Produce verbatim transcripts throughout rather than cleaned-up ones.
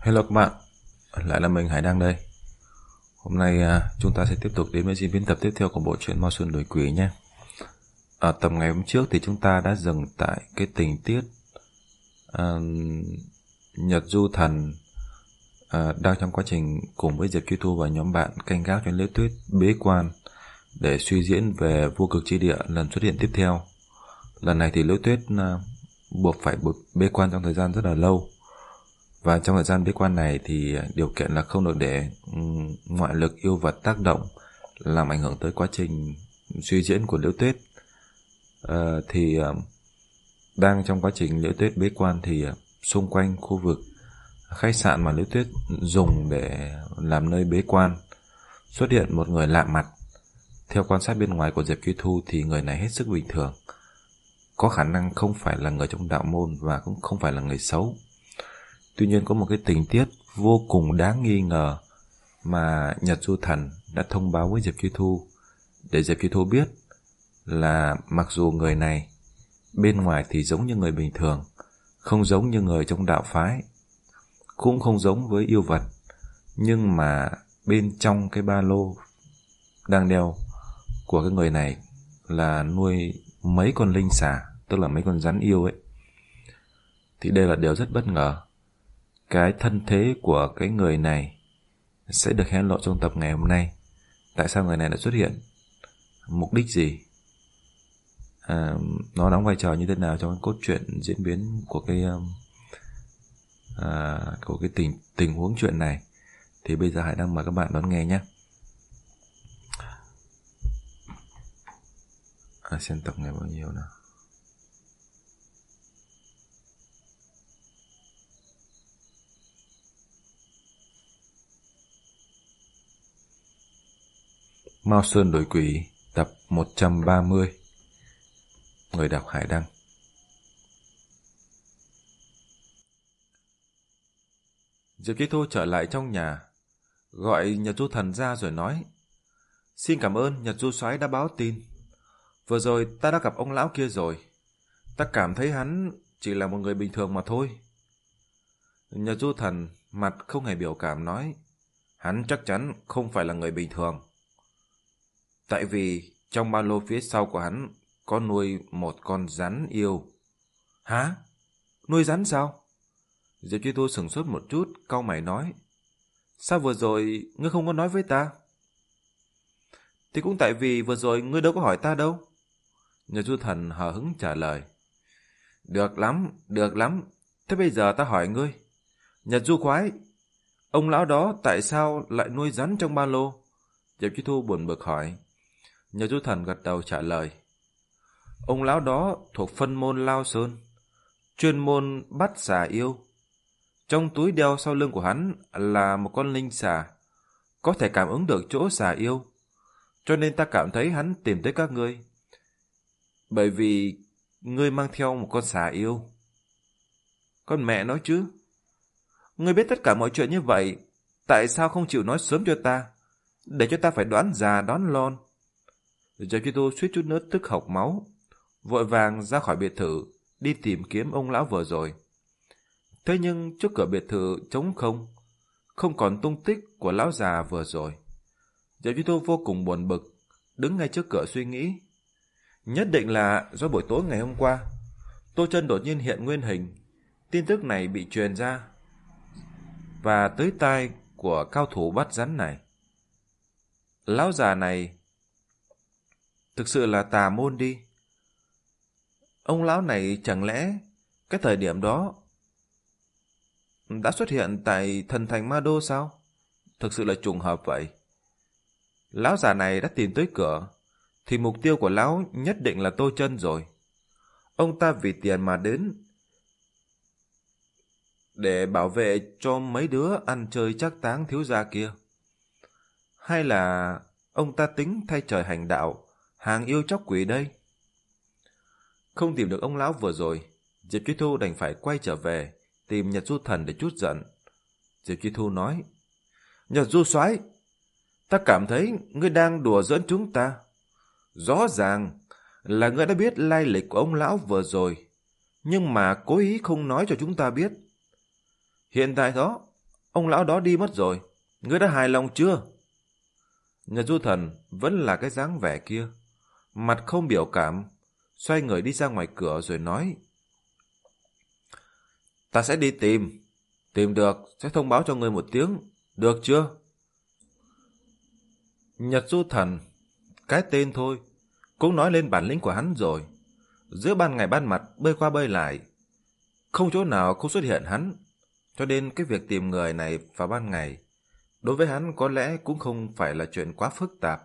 Hello các bạn, lại là mình Hải Đăng đây. Hôm nay à, chúng ta sẽ tiếp tục đến với diễn biến tập tiếp theo của bộ truyện Mao Sơn Đổi Quỷ nhé. Ở tập ngày hôm trước thì chúng ta đã dừng tại cái tình tiết à, Nhật Du Thần à, đang trong quá trình cùng với Diệp Truy Thu và nhóm bạn canh gác cho Liễu Tuyết bế quan để suy diễn về Vô Cực Chi Địa lần xuất hiện tiếp theo. Lần này thì Liễu Tuyết à, buộc phải bế quan trong thời gian rất là lâu. Và trong thời gian bế quan này thì điều kiện là không được để ngoại lực yêu vật tác động làm ảnh hưởng tới quá trình suy diễn của Liễu Tuyết. À, thì đang trong quá trình Liễu Tuyết bế quan thì xung quanh khu vực khách sạn mà Liễu Tuyết dùng để làm nơi bế quan xuất hiện một người lạ mặt. Theo quan sát bên ngoài của Diệp Truy Thu thì người này hết sức bình thường, có khả năng không phải là người trong đạo môn và cũng không phải là người xấu. Tuy nhiên có một cái tình tiết vô cùng đáng nghi ngờ mà Nhật Du Thần đã thông báo với Diệp Truy Thu để Diệp Truy Thu biết là mặc dù người này bên ngoài thì giống như người bình thường, không giống như người trong đạo phái, cũng không giống với yêu vật, nhưng mà bên trong cái ba lô đang đeo của cái người này là nuôi mấy con linh xà, tức là mấy con rắn yêu ấy. Thì đây là điều rất bất ngờ. Cái thân thế của cái người này sẽ được hé lộ trong tập ngày hôm nay. Tại sao người này đã xuất hiện? Mục đích gì? À, nó đóng vai trò như thế nào trong cái cốt truyện diễn biến của cái à, của cái tình tình huống chuyện này? Thì bây giờ Hải đang mời các bạn đón nghe nhé. À, xem tập ngày bao nhiêu nào. Mao Sơn Đổi Quỷ tập một trăm ba mươi. Người đọc Hải Đăng. Diệp Truy Thu trở lại trong nhà, gọi Nhật Du Thần ra rồi nói: "Xin cảm ơn Nhật Du Soái đã báo tin. Vừa rồi ta đã gặp ông lão kia rồi. Ta cảm thấy hắn chỉ là một người bình thường mà thôi." Nhật Du Thần mặt không hề biểu cảm nói: "Hắn chắc chắn không phải là người bình thường. Tại vì trong ba lô phía sau của hắn có nuôi một con rắn yêu." "Hả? Nuôi rắn sao?" Diệp Truy Thu sửng sốt một chút, cau mày nói: "Sao vừa rồi ngươi không có nói với ta?" "Thì cũng tại vì vừa rồi ngươi đâu có hỏi ta đâu." Nhật Du Thần hờ hững trả lời. "Được lắm, được lắm. Thế bây giờ ta hỏi ngươi, Nhật Du Khoái, ông lão đó tại sao lại nuôi rắn trong ba lô?" Diệp Truy Thu buồn bực hỏi. Nhật Du Thần gật đầu trả lời: "Ông lão đó thuộc phân môn Lao Sơn, chuyên môn bắt xà yêu. Trong túi đeo sau lưng của hắn là một con linh xà, có thể cảm ứng được chỗ xà yêu. Cho nên ta cảm thấy hắn tìm tới các ngươi, bởi vì ngươi mang theo một con xà yêu." "Con mẹ nói chứ, ngươi biết tất cả mọi chuyện như vậy, tại sao không chịu nói sớm cho ta, để cho ta phải đoán già đoán non?" Diệp Truy Thu suýt chút nữa tức hộc máu, vội vàng ra khỏi biệt thự đi tìm kiếm ông lão vừa rồi. Thế nhưng trước cửa biệt thự trống không, không còn tung tích của lão già vừa rồi. Diệp Truy Thu vô cùng buồn bực, đứng ngay trước cửa suy nghĩ. Nhất định là do buổi tối ngày hôm qua Tô Chân đột nhiên hiện nguyên hình, tin tức này bị truyền ra và tới tai của cao thủ bắt rắn này. Lão già này thực sự là tà môn đi. Ông lão này chẳng lẽ cái thời điểm đó đã xuất hiện tại thần thành Ma Đô sao? Thực sự là trùng hợp vậy. Lão già này đã tìm tới cửa, thì mục tiêu của lão nhất định là Tô Chân rồi. Ông ta vì tiền mà đến, để bảo vệ cho mấy đứa ăn chơi trác táng thiếu gia kia. Hay là ông ta tính thay trời hành đạo, hàng yêu chóc quỷ đây? Không tìm được ông lão vừa rồi, Diệp Truy Thu đành phải quay trở về tìm Nhật Du Thần để trút giận. Diệp Truy Thu nói: "Nhật Du Soái, ta cảm thấy ngươi đang đùa giỡn chúng ta. Rõ ràng là ngươi đã biết lai lịch của ông lão vừa rồi, nhưng mà cố ý không nói cho chúng ta biết. Hiện tại đó, ông lão đó đi mất rồi. Ngươi đã hài lòng chưa? Nhật Du Thần vẫn là cái dáng vẻ kia, mặt không biểu cảm, xoay người đi ra ngoài cửa rồi nói: Ta sẽ đi tìm, tìm được sẽ thông báo cho ngươi một tiếng, được chưa? Nhật Du Thần, cái tên thôi, cũng nói lên bản lĩnh của hắn rồi. Giữa ban ngày ban mặt bơi qua bơi lại, không chỗ nào không xuất hiện hắn, cho nên cái việc tìm người này vào ban ngày đối với hắn có lẽ cũng không phải là chuyện quá phức tạp.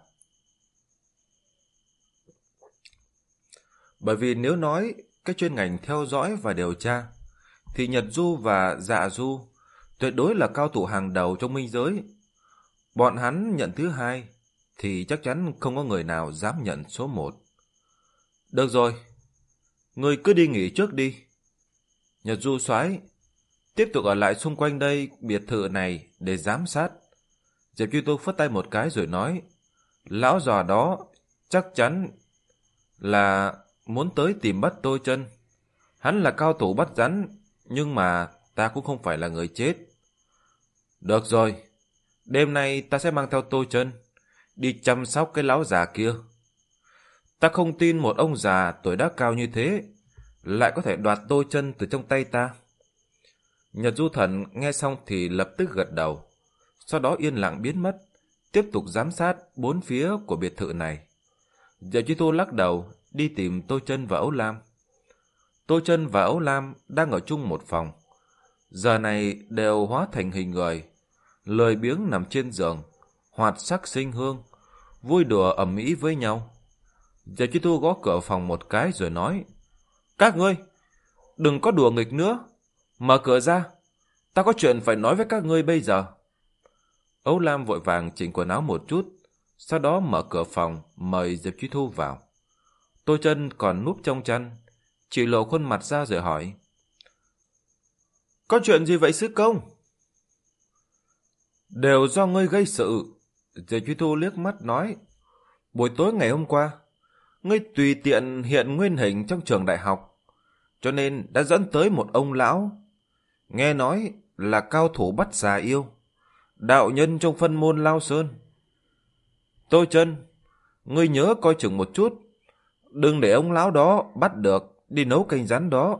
Bởi vì nếu nói cái chuyên ngành theo dõi và điều tra, thì Nhật Du và Dạ Du tuyệt đối là cao thủ hàng đầu trong minh giới. Bọn hắn nhận thứ hai, thì chắc chắn không có người nào dám nhận số một. Được rồi, người cứ đi nghỉ trước đi. Nhật Du soái tiếp tục ở lại xung quanh đây biệt thự này để giám sát. Diệp Duy Tu phất tay một cái rồi nói: Lão già đó chắc chắn là muốn tới tìm bắt tôi chân. Hắn là cao thủ bắt rắn, nhưng mà ta cũng không phải là người chết. Được rồi, đêm nay ta sẽ mang theo tôi chân đi chăm sóc cái lão già kia. Ta không tin một ông già tuổi đã cao như thế lại có thể đoạt tôi chân từ trong tay ta. Nhật Du Thần nghe xong thì lập tức gật đầu, sau đó yên lặng biến mất, tiếp tục giám sát bốn phía của biệt thự này. Diệp Duy Tu lắc đầu đi tìm Tô Chân và Ấu Lam. Tô Chân và Ấu Lam đang ở chung một phòng, giờ này đều hóa thành hình người, lười biếng nằm trên giường, hoạt sắc sinh hương, vui đùa ầm ĩ với nhau. Diệp Duy Tu gõ cửa phòng một cái rồi nói: Các ngươi đừng có đùa nghịch nữa, mở cửa ra, ta có chuyện phải nói với các ngươi bây giờ. Ấu Lam vội vàng chỉnh quần áo một chút, sau đó mở cửa phòng mời Diệp Duy Tu vào. Tô Chân còn núp trong chăn, chỉ lộ khuôn mặt ra rồi hỏi: Có chuyện gì vậy sư công? Đều do ngươi gây sự. Diệp Duy Tu liếc mắt nói: Buổi tối ngày hôm qua, ngươi tùy tiện hiện nguyên hình trong trường đại học, cho nên đã dẫn tới một ông lão, nghe nói là cao thủ bắt già yêu, đạo nhân trong phân môn Lao Sơn. Tô Chân, ngươi nhớ coi chừng một chút, đừng để ông lão đó bắt được đi nấu canh rắn đó.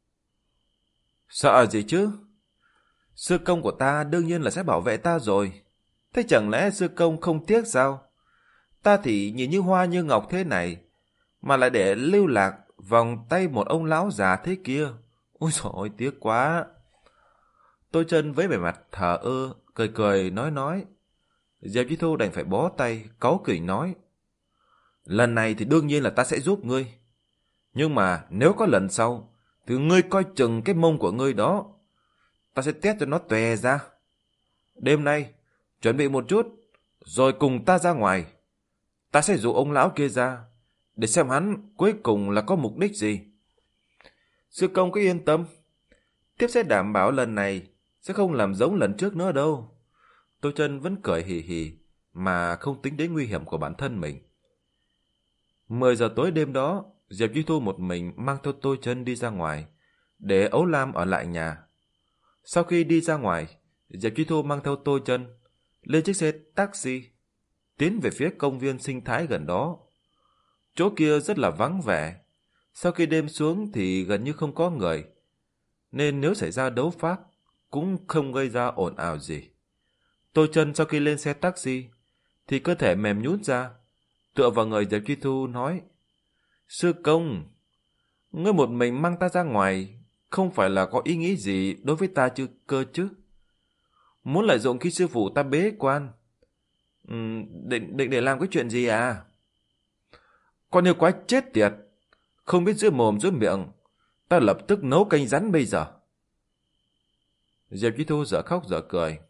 Sợ gì chứ? Sư công của ta đương nhiên là sẽ bảo vệ ta rồi. Thế chẳng lẽ sư công không tiếc sao? Ta thì nhìn như hoa như ngọc thế này, mà lại để lưu lạc vòng tay một ông lão già thế kia. Ôi dồi ôi, tiếc quá. Tô Chân với vẻ mặt thờ ơ, cười cười nói nói. Diệp Duy Thu đành phải bó tay, cáu kỉnh nói: Lần này thì đương nhiên là ta sẽ giúp ngươi. Nhưng mà nếu có lần sau, thì ngươi coi chừng cái mông của ngươi đó. Ta sẽ tét cho nó tòe ra. Đêm nay, chuẩn bị một chút, rồi cùng ta ra ngoài. Ta sẽ dụ ông lão kia ra, để xem hắn cuối cùng là có mục đích gì. Sư công cứ yên tâm, tiếp sẽ đảm bảo lần này sẽ không làm giống lần trước nữa đâu. Tô Chân vẫn cười hì hì, mà không tính đến nguy hiểm của bản thân mình. Mười giờ tối đêm đó, Diệp Duy Thu một mình mang theo Tô Chân đi ra ngoài, để Ấu Lam ở lại nhà. Sau khi đi ra ngoài, Diệp Duy Thu mang theo Tô Chân lên chiếc xe taxi, tiến về phía công viên sinh thái gần đó. Chỗ kia rất là vắng vẻ, sau khi đêm xuống thì gần như không có người, nên nếu xảy ra đấu pháp cũng không gây ra ồn ào gì. Tô Chân sau khi lên xe taxi thì cơ thể mềm nhũn ra, tựa vào người Diệp Duy Thu nói: Sư công, ngươi một mình mang ta ra ngoài, không phải là có ý nghĩ gì đối với ta chứ cơ chứ? Muốn lợi dụng khi sư phụ ta bế quan, ừ, định, định để làm cái chuyện gì à? Con yêu quái chết tiệt, không biết giữa mồm giữa miệng, ta lập tức nấu canh rắn bây giờ. Diệp Duy Thu dở khóc dở cười.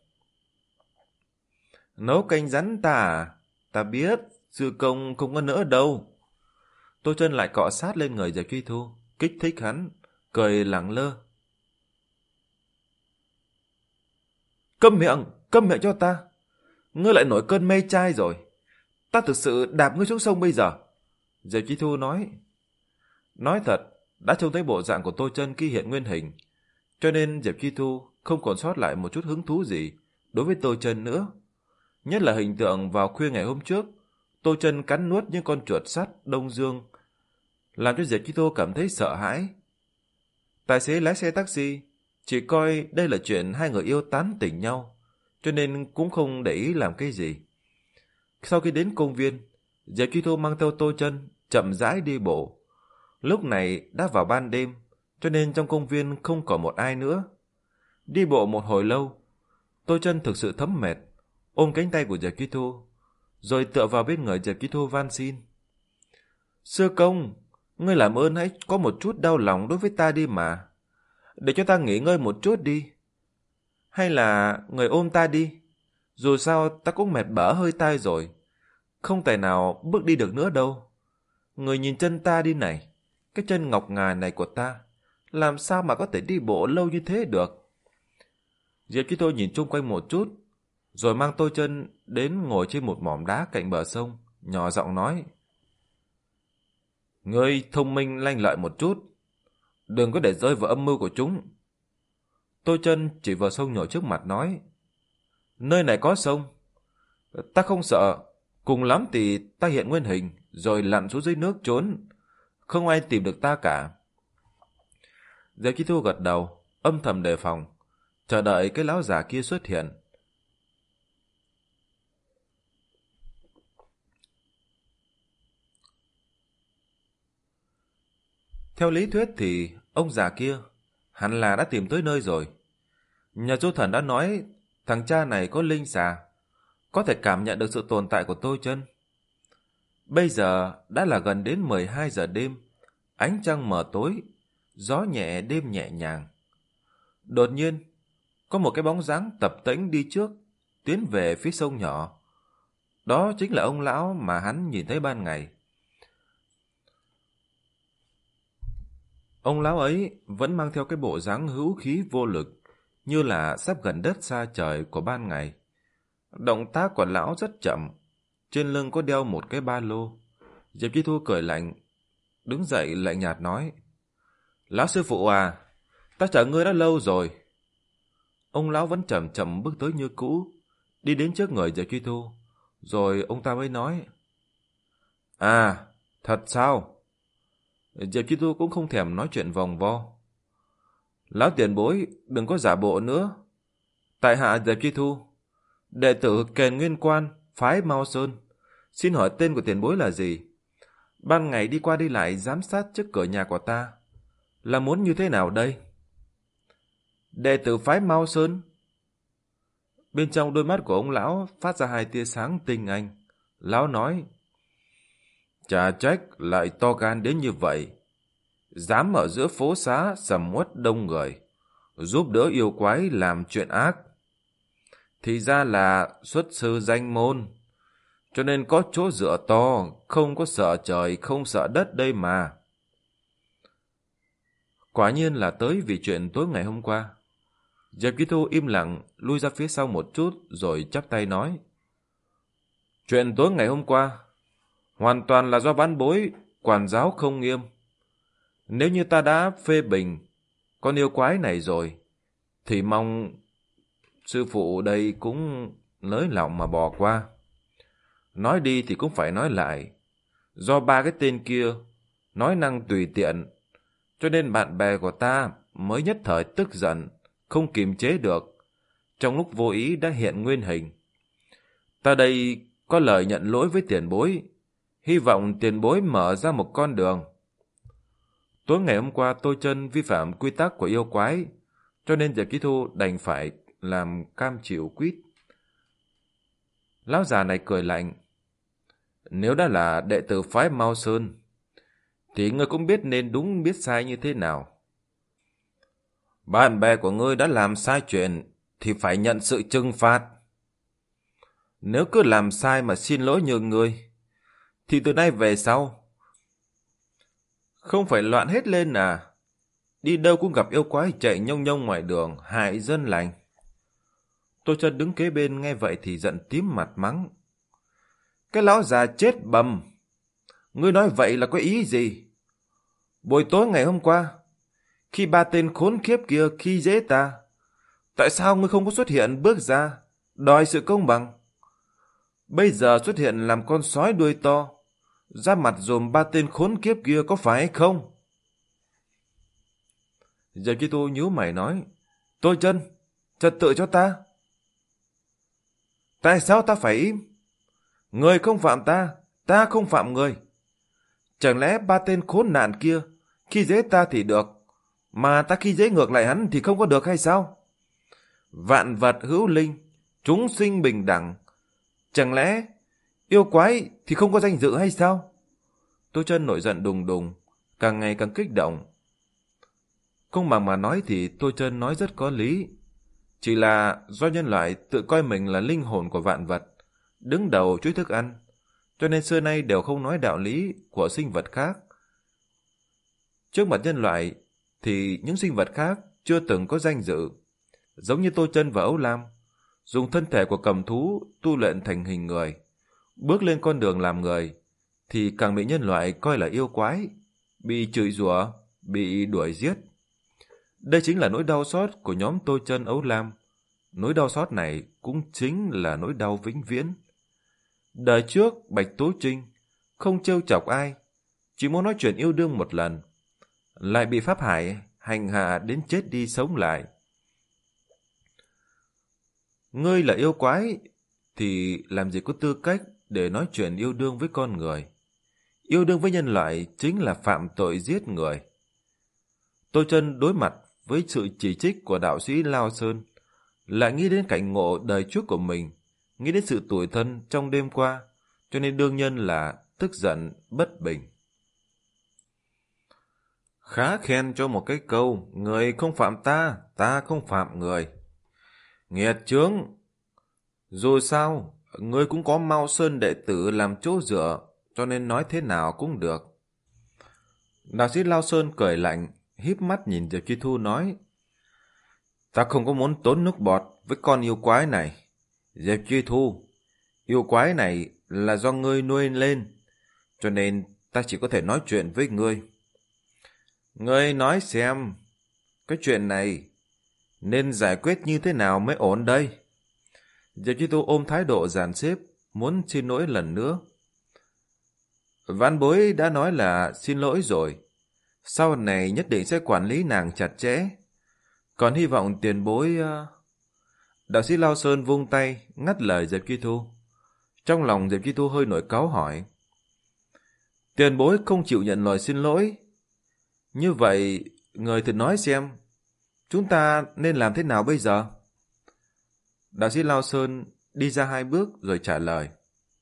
Nấu canh rắn ta à? Ta biết, sư công không có nỡ đâu. Tô Chân lại cọ sát lên người Diệp Duy Thu, kích thích hắn, cười lẳng lơ. Câm miệng, câm miệng cho ta. Ngươi lại nổi cơn mê trai rồi. Ta thực sự đạp ngươi xuống sông bây giờ. Diệp Duy Thu nói. Nói thật, đã trông thấy bộ dạng của Tô Chân khi hiện nguyên hình, cho nên Diệp Duy Thu không còn sót lại một chút hứng thú gì đối với Tô Chân nữa. Nhất là hình tượng vào khuya ngày hôm trước, Tô Chân cắn nuốt những con chuột sắt Đông Dương, làm cho Diệp Chi Thu cảm thấy sợ hãi. Tài xế lái xe taxi chỉ coi đây là chuyện hai người yêu tán tỉnh nhau, cho nên cũng không để ý làm cái gì. Sau khi đến công viên, Diệp Chi Thu mang theo Tô Chân chậm rãi đi bộ. Lúc này đã vào ban đêm, cho nên trong công viên không còn một ai nữa. Đi bộ một hồi lâu, Tô Chân thực sự thấm mệt, ôm cánh tay của Diệp Chi Thu, rồi tựa vào bên người Diệp Chi Thu van xin. Sư công, ngươi làm ơn hãy có một chút đau lòng đối với ta đi mà. Để cho ta nghỉ ngơi một chút đi. Hay là người ôm ta đi. Dù sao ta cũng mệt bở hơi tai rồi. Không tài nào bước đi được nữa đâu. Người nhìn chân ta đi này. Cái chân ngọc ngà này của ta. Làm sao mà có thể đi bộ lâu như thế được. Diệp Chi Thu nhìn chung quanh một chút, rồi mang Tô Chân đến ngồi trên một mỏm đá cạnh bờ sông, nhỏ giọng nói. Ngươi thông minh lanh lợi một chút, đừng có để rơi vào âm mưu của chúng. Tô Chân chỉ vào sông nhỏ trước mặt nói. Nơi này có sông. Ta không sợ, cùng lắm thì ta hiện nguyên hình, rồi lặn xuống dưới nước trốn. Không ai tìm được ta cả. Diệp Chi Thu gật đầu, âm thầm đề phòng, chờ đợi cái lão già kia xuất hiện. Theo lý thuyết thì ông già kia hẳn là đã tìm tới nơi rồi. Nhà Du Thần đã nói thằng cha này có linh xà, có thể cảm nhận được sự tồn tại của Tô Chân. Bây giờ đã là gần đến mười hai giờ đêm, ánh trăng mờ tối, gió nhẹ đêm nhẹ nhàng. Đột nhiên, có một cái bóng dáng tập tễnh đi trước, tiến về phía sông nhỏ. Đó chính là ông lão mà hắn nhìn thấy ban ngày. Ông lão ấy vẫn mang theo cái bộ dáng hữu khí vô lực, như là sắp gần đất xa trời của ban ngày. Động tác của lão rất chậm, trên lưng có đeo một cái ba lô. Diệp Chi Thu cười lạnh, đứng dậy lạnh nhạt nói. Lão sư phụ à, ta chờ ngươi đã lâu rồi. Ông lão vẫn chậm chậm bước tới như cũ, đi đến trước người Diệp Chi Thu, rồi ông ta mới nói. À, thật sao? Diệp Chi Thu cũng không thèm nói chuyện vòng vo. Lão tiền bối, đừng có giả bộ nữa. Tại hạ Diệp Chi Thu, đệ tử Kền Nguyên Quan, phái Mao Sơn. Xin hỏi tên của tiền bối là gì? Ban ngày đi qua đi lại giám sát trước cửa nhà của ta, là muốn như thế nào đây? Đệ tử phái Mao Sơn. Bên trong đôi mắt của ông lão phát ra hai tia sáng tinh anh. Lão nói. Chả trách lại to gan đến như vậy. Dám ở giữa phố xá sầm uất đông người, giúp đỡ yêu quái làm chuyện ác. Thì ra là xuất sư danh môn, cho nên có chỗ dựa to, không có sợ trời, không sợ đất đây mà. Quả nhiên là tới vì chuyện tối ngày hôm qua. Diệp Chi Thu im lặng lui ra phía sau một chút rồi chắp tay nói. Chuyện tối ngày hôm qua hoàn toàn là do bán bối quản giáo không nghiêm. Nếu như ta đã phê bình con yêu quái này rồi, thì mong sư phụ đây cũng nới lòng mà bỏ qua. Nói đi thì cũng phải nói lại. Do ba cái tên kia nói năng tùy tiện, cho nên bạn bè của ta mới nhất thời tức giận, không kiềm chế được, trong lúc vô ý đã hiện nguyên hình. Ta đây có lời nhận lỗi với tiền bối, hy vọng tiền bối mở ra một con đường. Tối ngày hôm qua Tô Chân vi phạm quy tắc của yêu quái, cho nên Diệp Chi Thu đành phải làm cam chịu quýt. Lão già này cười lạnh. Nếu đã là đệ tử phái Mao Sơn, thì ngươi cũng biết nên đúng biết sai như thế nào. Bạn bè của ngươi đã làm sai chuyện, thì phải nhận sự trừng phạt. Nếu cứ làm sai mà xin lỗi nhường ngươi, thì từ nay về sau, không phải loạn hết lên à? Đi đâu cũng gặp yêu quái chạy nhông nhông ngoài đường, hại dân lành. Tô Chân đứng kế bên nghe vậy thì giận tím mặt mắng. Cái lão già chết bầm! Ngươi nói vậy là có ý gì? Buổi tối ngày hôm qua, khi ba tên khốn kiếp kia khi dễ ta, Tại sao ngươi không có xuất hiện bước ra, đòi sự công bằng? Bây giờ xuất hiện làm con sói đuôi to, ra mặt dùm ba tên khốn kiếp kia có phải hay không? Giờ Kitô nhíu mày nói, Tôi Chân, trật tự cho ta. Tại sao ta phải im? Người không phạm ta, ta không phạm người. Chẳng lẽ ba tên khốn nạn kia khi dễ ta thì được, mà ta khi dễ ngược lại hắn thì không có được hay sao? Vạn vật hữu linh, chúng sinh bình đẳng. Chẳng lẽ yêu quái thì không có danh dự hay sao? Tô Chân nổi giận đùng đùng, càng ngày càng kích động. Không bằng mà nói thì Tô Chân nói rất có lý. Chỉ là do nhân loại tự coi mình là linh hồn của vạn vật, đứng đầu chuỗi thức ăn, cho nên xưa nay đều không nói đạo lý của sinh vật khác. Trước mặt nhân loại thì những sinh vật khác chưa từng có danh dự. Giống như Tô Chân và Âu Lam, dùng thân thể của cầm thú tu luyện thành hình người, bước lên con đường làm người, thì càng bị nhân loại coi là yêu quái, bị chửi rủa, bị đuổi giết. Đây chính là nỗi đau xót của nhóm Tô Chân Âu Lam. Nỗi đau xót này cũng chính là nỗi đau vĩnh viễn. Đời trước Bạch Tố Trinh không trêu chọc ai, chỉ muốn nói chuyện yêu đương một lần, lại bị Pháp Hải hành hạ đến chết đi sống lại. Ngươi là yêu quái thì làm gì có tư cách để nói chuyện yêu đương với con người. Yêu đương với nhân loại chính là phạm tội giết người. Tô Chân đối mặt với sự chỉ trích của đạo sĩ Lao Sơn, lại nghĩ đến cảnh ngộ đời trước của mình, nghĩ đến sự tủi thân trong đêm qua, cho nên đương nhiên là tức giận bất bình. Khá khen cho một cái câu, người không phạm ta, ta không phạm người. Nghiệt chướng! Dù sao, ngươi cũng có Mao Sơn đệ tử làm chỗ dựa, cho nên nói thế nào cũng được. Đạo sĩ Lao Sơn cười lạnh, híp mắt nhìn Diệp Chi Thu nói, ta không có muốn tốn nước bọt với con yêu quái này. Diệp Chi Thu, yêu quái này là do ngươi nuôi lên, cho nên ta chỉ có thể nói chuyện với ngươi. Ngươi nói xem, cái chuyện này nên giải quyết như thế nào mới ổn đây? Diệp Chi Thu ôm thái độ dàn xếp, muốn xin lỗi lần nữa. Vãn bối đã nói là xin lỗi rồi, sau này nhất định sẽ quản lý nàng chặt chẽ. Còn hy vọng tiền bối... Đạo sĩ Lao Sơn vung tay, ngắt lời Diệp Chi Thu. Trong lòng Diệp Chi Thu hơi nổi cáu hỏi. Tiền bối không chịu nhận lời xin lỗi. Như vậy, người thử nói xem, chúng ta nên làm thế nào bây giờ? Đạo sĩ Lao Sơn đi ra hai bước rồi trả lời.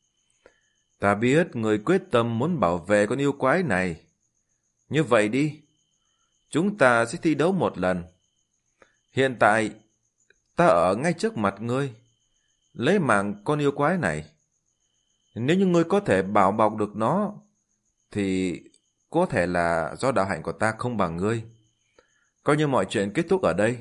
Ta biết người quyết tâm muốn bảo vệ con yêu quái này. Như vậy đi, chúng ta sẽ thi đấu một lần. Hiện tại, ta ở ngay trước mặt ngươi, lấy mạng con yêu quái này. Nếu như ngươi có thể bảo bọc được nó, thì có thể là do đạo hạnh của ta không bằng ngươi. Coi như mọi chuyện kết thúc ở đây.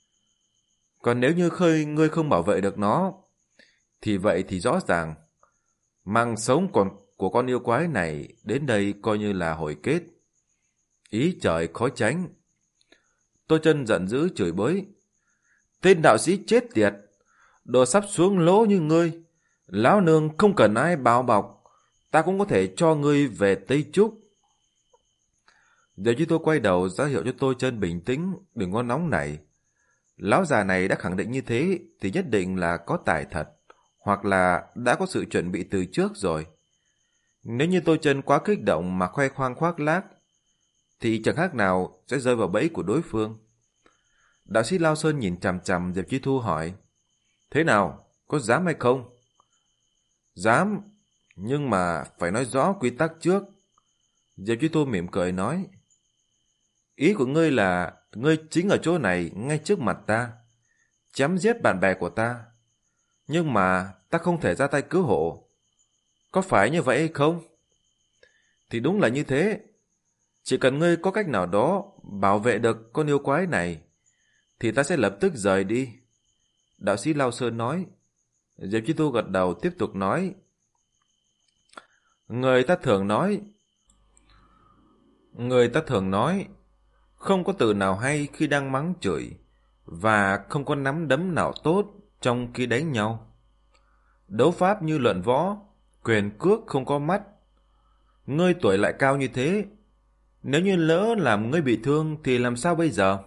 Còn nếu như khơi ngươi không bảo vệ được nó, thì vậy thì rõ ràng, mạng sống còn của con yêu quái này đến đây coi như là hồi kết. Ý trời khó tránh. Tô Chân giận dữ chửi bới. Tên đạo sĩ chết tiệt, đồ sắp xuống lỗ như ngươi, lão nương không cần ai bao bọc, ta cũng có thể cho ngươi về Tây Trúc. Giờ như tôi quay đầu ra hiệu cho Tô Chân bình tĩnh, đừng có nóng nảy. Lão già này đã khẳng định như thế thì nhất định là có tài thật, hoặc là đã có sự chuẩn bị từ trước rồi. Nếu như Tô Chân quá kích động mà khoe khoang khoác lác, thì chẳng khác nào sẽ rơi vào bẫy của đối phương. Đạo sĩ Lao Sơn nhìn chằm chằm Diệp Chi Thu hỏi, thế nào, có dám hay không? Dám, nhưng mà phải nói rõ quy tắc trước. Diệp Chi Thu mỉm cười nói, ý của ngươi là ngươi chính ở chỗ này ngay trước mặt ta, chém giết bạn bè của ta, nhưng mà ta không thể ra tay cứu hộ. Có phải như vậy hay không? Thì đúng là như thế. Chỉ cần ngươi có cách nào đó bảo vệ được con yêu quái này, thì ta sẽ lập tức rời đi. Đạo sĩ Lao Sơn nói. Diệp Chi Thu gật đầu tiếp tục nói. Người ta thường nói, Người ta thường nói, không có từ nào hay khi đang mắng chửi, và không có nắm đấm nào tốt trong khi đánh nhau. Đấu pháp như luận võ, quyền cước không có mắt. Ngươi tuổi lại cao như thế, nếu như lỡ làm ngươi bị thương thì làm sao bây giờ?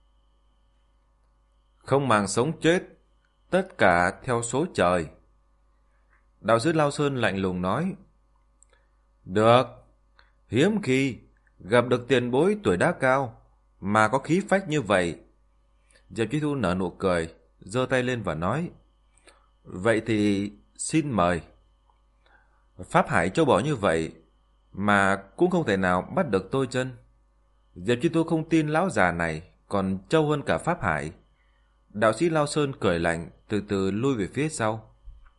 Không màng sống chết, tất cả theo số trời. Đạo sĩ Lao Sơn lạnh lùng nói. Được, hiếm khi gặp được tiền bối tuổi đã cao mà có khí phách như vậy. Diệp Chi Thu nở nụ cười, giơ tay lên và nói. Vậy thì xin mời. Pháp hải châu bò như vậy mà cũng không thể nào bắt được tôi chân. Diệp Chi Thu không tin lão già này còn trâu hơn cả pháp hải. Đạo sĩ Lao Sơn cười lạnh, từ từ lui về phía sau.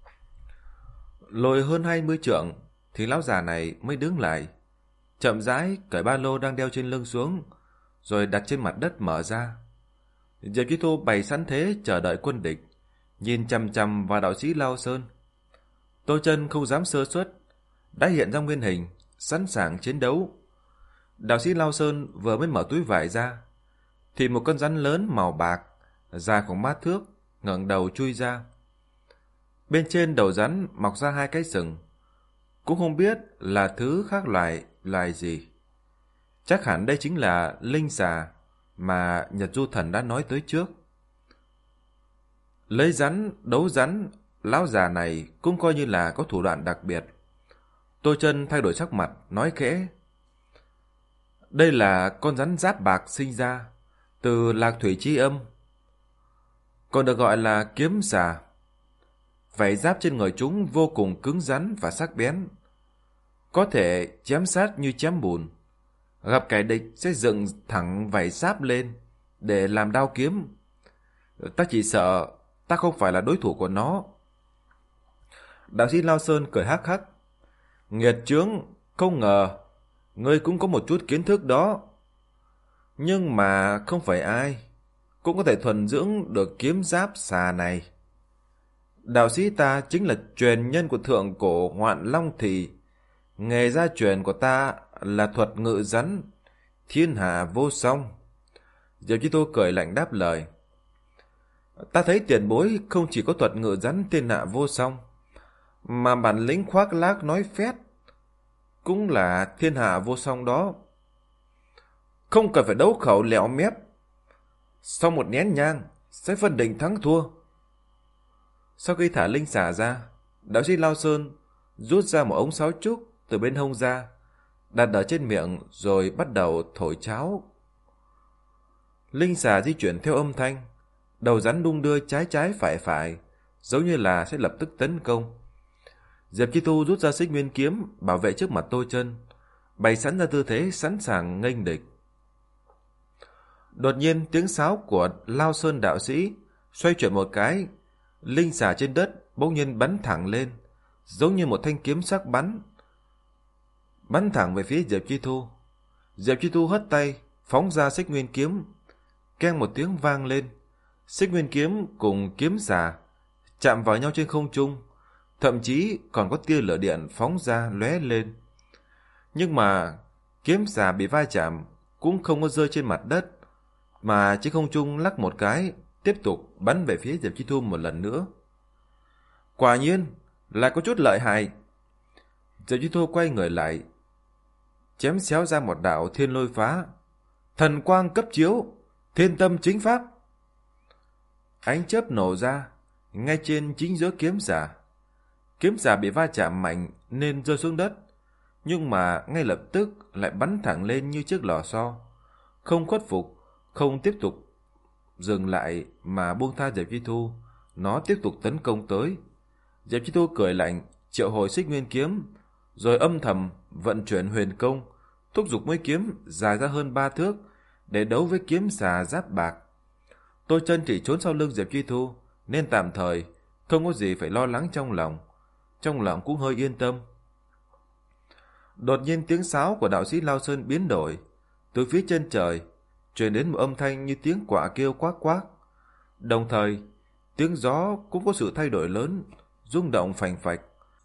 Lùi hơn hai mươi trượng thì lão già này mới đứng lại, chậm rãi cởi ba lô đang đeo trên lưng xuống, rồi đặt trên mặt đất mở ra. Diệp Chi Thu bày sẵn thế chờ đợi quân địch, nhìn chằm chằm vào đạo sĩ Lao Sơn. Tô Chân không dám sơ suất, đã hiện ra nguyên hình, sẵn sàng chiến đấu. Đạo sĩ Lao Sơn vừa mới mở túi vải ra, thì một con rắn lớn màu bạc, dài khoảng ba thước, ngẩng đầu chui ra. Bên trên đầu rắn mọc ra hai cái sừng, cũng không biết là thứ khác loài loài gì. Chắc hẳn đây chính là linh xà mà Nhật Du Thần đã nói tới trước. Lấy rắn đấu rắn, lão già này cũng coi như là có thủ đoạn đặc biệt. Tô Chân thay đổi sắc mặt, nói khẽ. Đây là con rắn giáp bạc sinh ra từ Lạc Thủy Chi Âm, còn được gọi là kiếm xà. Vảy giáp trên người chúng vô cùng cứng rắn và sắc bén, có thể chém sát như chém bùn. Gặp kẻ địch sẽ dựng thẳng vảy giáp lên để làm đao kiếm. Ta chỉ sợ ta không phải là đối thủ của nó. Đạo sĩ Lao Sơn cười hắc hắc. Nghiệt chướng, không ngờ ngươi cũng có một chút kiến thức đó. Nhưng mà không phải ai cũng có thể thuần dưỡng được kiếm giáp xà này. Đạo sĩ ta chính là truyền nhân của thượng cổ Hoạn Long Thị. Nghề gia truyền của ta là thuật ngự rắn, thiên hạ vô song. Diệp Chi Tô cười lạnh đáp lời. Ta thấy tiền bối không chỉ có thuật ngự rắn thiên hạ vô song, mà bản lĩnh khoác lác nói phét cũng là thiên hạ vô song đó. Không cần phải đấu khẩu lẹo mép, sau một nén nhang sẽ phân định thắng thua. Sau khi thả linh xà ra, đạo sĩ Lao Sơn rút ra một ống sáo trúc từ bên hông ra, đặt ở trên miệng rồi bắt đầu thổi cháo. Linh xà di chuyển theo âm thanh, đầu rắn đung đưa trái trái phải phải, giống như là sẽ lập tức tấn công. Diệp Chi Thu rút ra Xích Nguyên kiếm bảo vệ trước mặt Tô Chân, bày sẵn ra tư thế sẵn sàng nghênh địch. Đột nhiên tiếng sáo của Lao Sơn đạo sĩ xoay chuyển một cái, linh xà trên đất bỗng nhiên bắn thẳng lên, giống như một thanh kiếm sắc bắn, bắn thẳng về phía Diệp Chi Thu. Diệp Chi Thu hất tay, phóng ra Xích Nguyên kiếm, keng một tiếng vang lên. Xích Nguyên kiếm cùng kiếm xà chạm vào nhau trên không trung, thậm chí còn có tia lửa điện phóng ra lóe lên. Nhưng mà kiếm xà bị va chạm cũng không có rơi trên mặt đất, mà trên không trung lắc một cái, tiếp tục bắn về phía Diệp Chi Thu một lần nữa. Quả nhiên lại có chút lợi hại. Diệp Chi Thu quay người lại, chém xéo ra một đạo thiên lôi phá, thần quang cấp chiếu, thiên tâm chính pháp. Ánh chớp nổ ra ngay trên chính giữa kiếm xà. Kiếm xà bị va chạm mạnh nên rơi xuống đất, nhưng mà ngay lập tức lại bắn thẳng lên như chiếc lò xo, không khuất phục, không tiếp tục dừng lại mà buông tha Diệp Chi Thu. Nó tiếp tục tấn công tới. Diệp Chi Thu cười lạnh, triệu hồi Xích Nguyên kiếm, rồi âm thầm vận chuyển huyền công, thúc giục mũi kiếm dài ra hơn ba thước để đấu với kiếm xà giáp bạc. Tô Chân chỉ trốn sau lưng Diệp Chi Thu nên tạm thời không có gì phải lo lắng trong lòng, trong lòng cũng hơi yên tâm. Đột nhiên tiếng sáo của đạo sĩ Lao Sơn biến đổi, từ phía chân trời truyền đến một âm thanh như tiếng quạ kêu quát quát. Đồng thời tiếng gió cũng có sự thay đổi lớn, rung động phành phạch,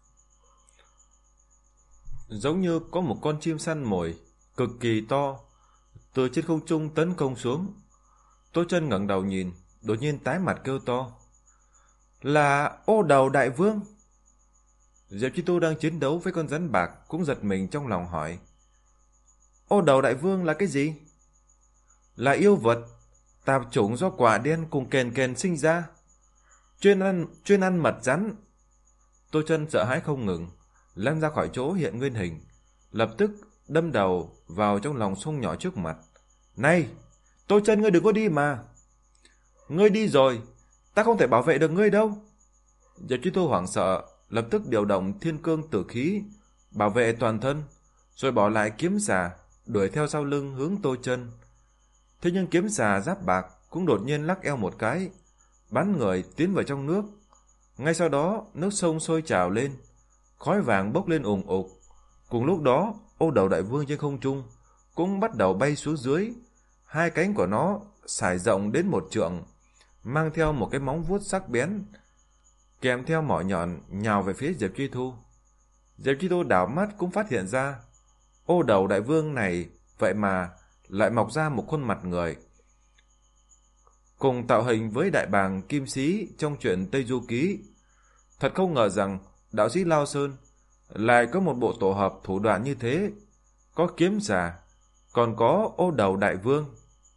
giống như có một con chim săn mồi cực kỳ to từ trên không trung tấn công xuống. Tô Chân ngẩng đầu nhìn, đột nhiên tái mặt kêu to. Là Ô Đầu Đại Vương. Diệp Chi Tu đang chiến đấu với con rắn bạc cũng giật mình trong lòng hỏi. Ô Đầu Đại Vương là cái gì? Là yêu vật, tạp chủng do quả đen cùng kền kền sinh ra. Chuyên ăn, chuyên ăn mật rắn. Tô Chân sợ hãi không ngừng, lăn ra khỏi chỗ hiện nguyên hình, lập tức đâm đầu vào trong lòng sông nhỏ trước mặt. Này, Tô Chân, ngươi đừng có đi mà. Ngươi đi rồi, ta không thể bảo vệ được ngươi đâu. Diệp Chi Tu hoảng sợ, lập tức điều động thiên cương tử khí, bảo vệ toàn thân, rồi bỏ lại kiếm xà, đuổi theo sau lưng hướng Tô Chân. Thế nhưng kiếm xà giáp bạc cũng đột nhiên lắc eo một cái, bắn người tiến vào trong nước. Ngay sau đó, nước sông sôi trào lên, khói vàng bốc lên ùng ục. Cùng lúc đó, Ô Đầu Đại Vương trên không trung cũng bắt đầu bay xuống dưới. Hai cánh của nó sải rộng đến một trượng, mang theo một cái móng vuốt sắc bén, kèm theo mỏ nhọn nhào về phía Diệp Chi Thu. Diệp Chi Thu đảo mắt cũng phát hiện ra, Ô Đầu Đại Vương này vậy mà lại mọc ra một khuôn mặt người, cùng tạo hình với đại bàng Kim Sĩ trong truyện Tây Du Ký. Thật không ngờ rằng đạo sĩ Lao Sơn lại có một bộ tổ hợp thủ đoạn như thế, có kiếm xà, còn có Ô Đầu Đại Vương.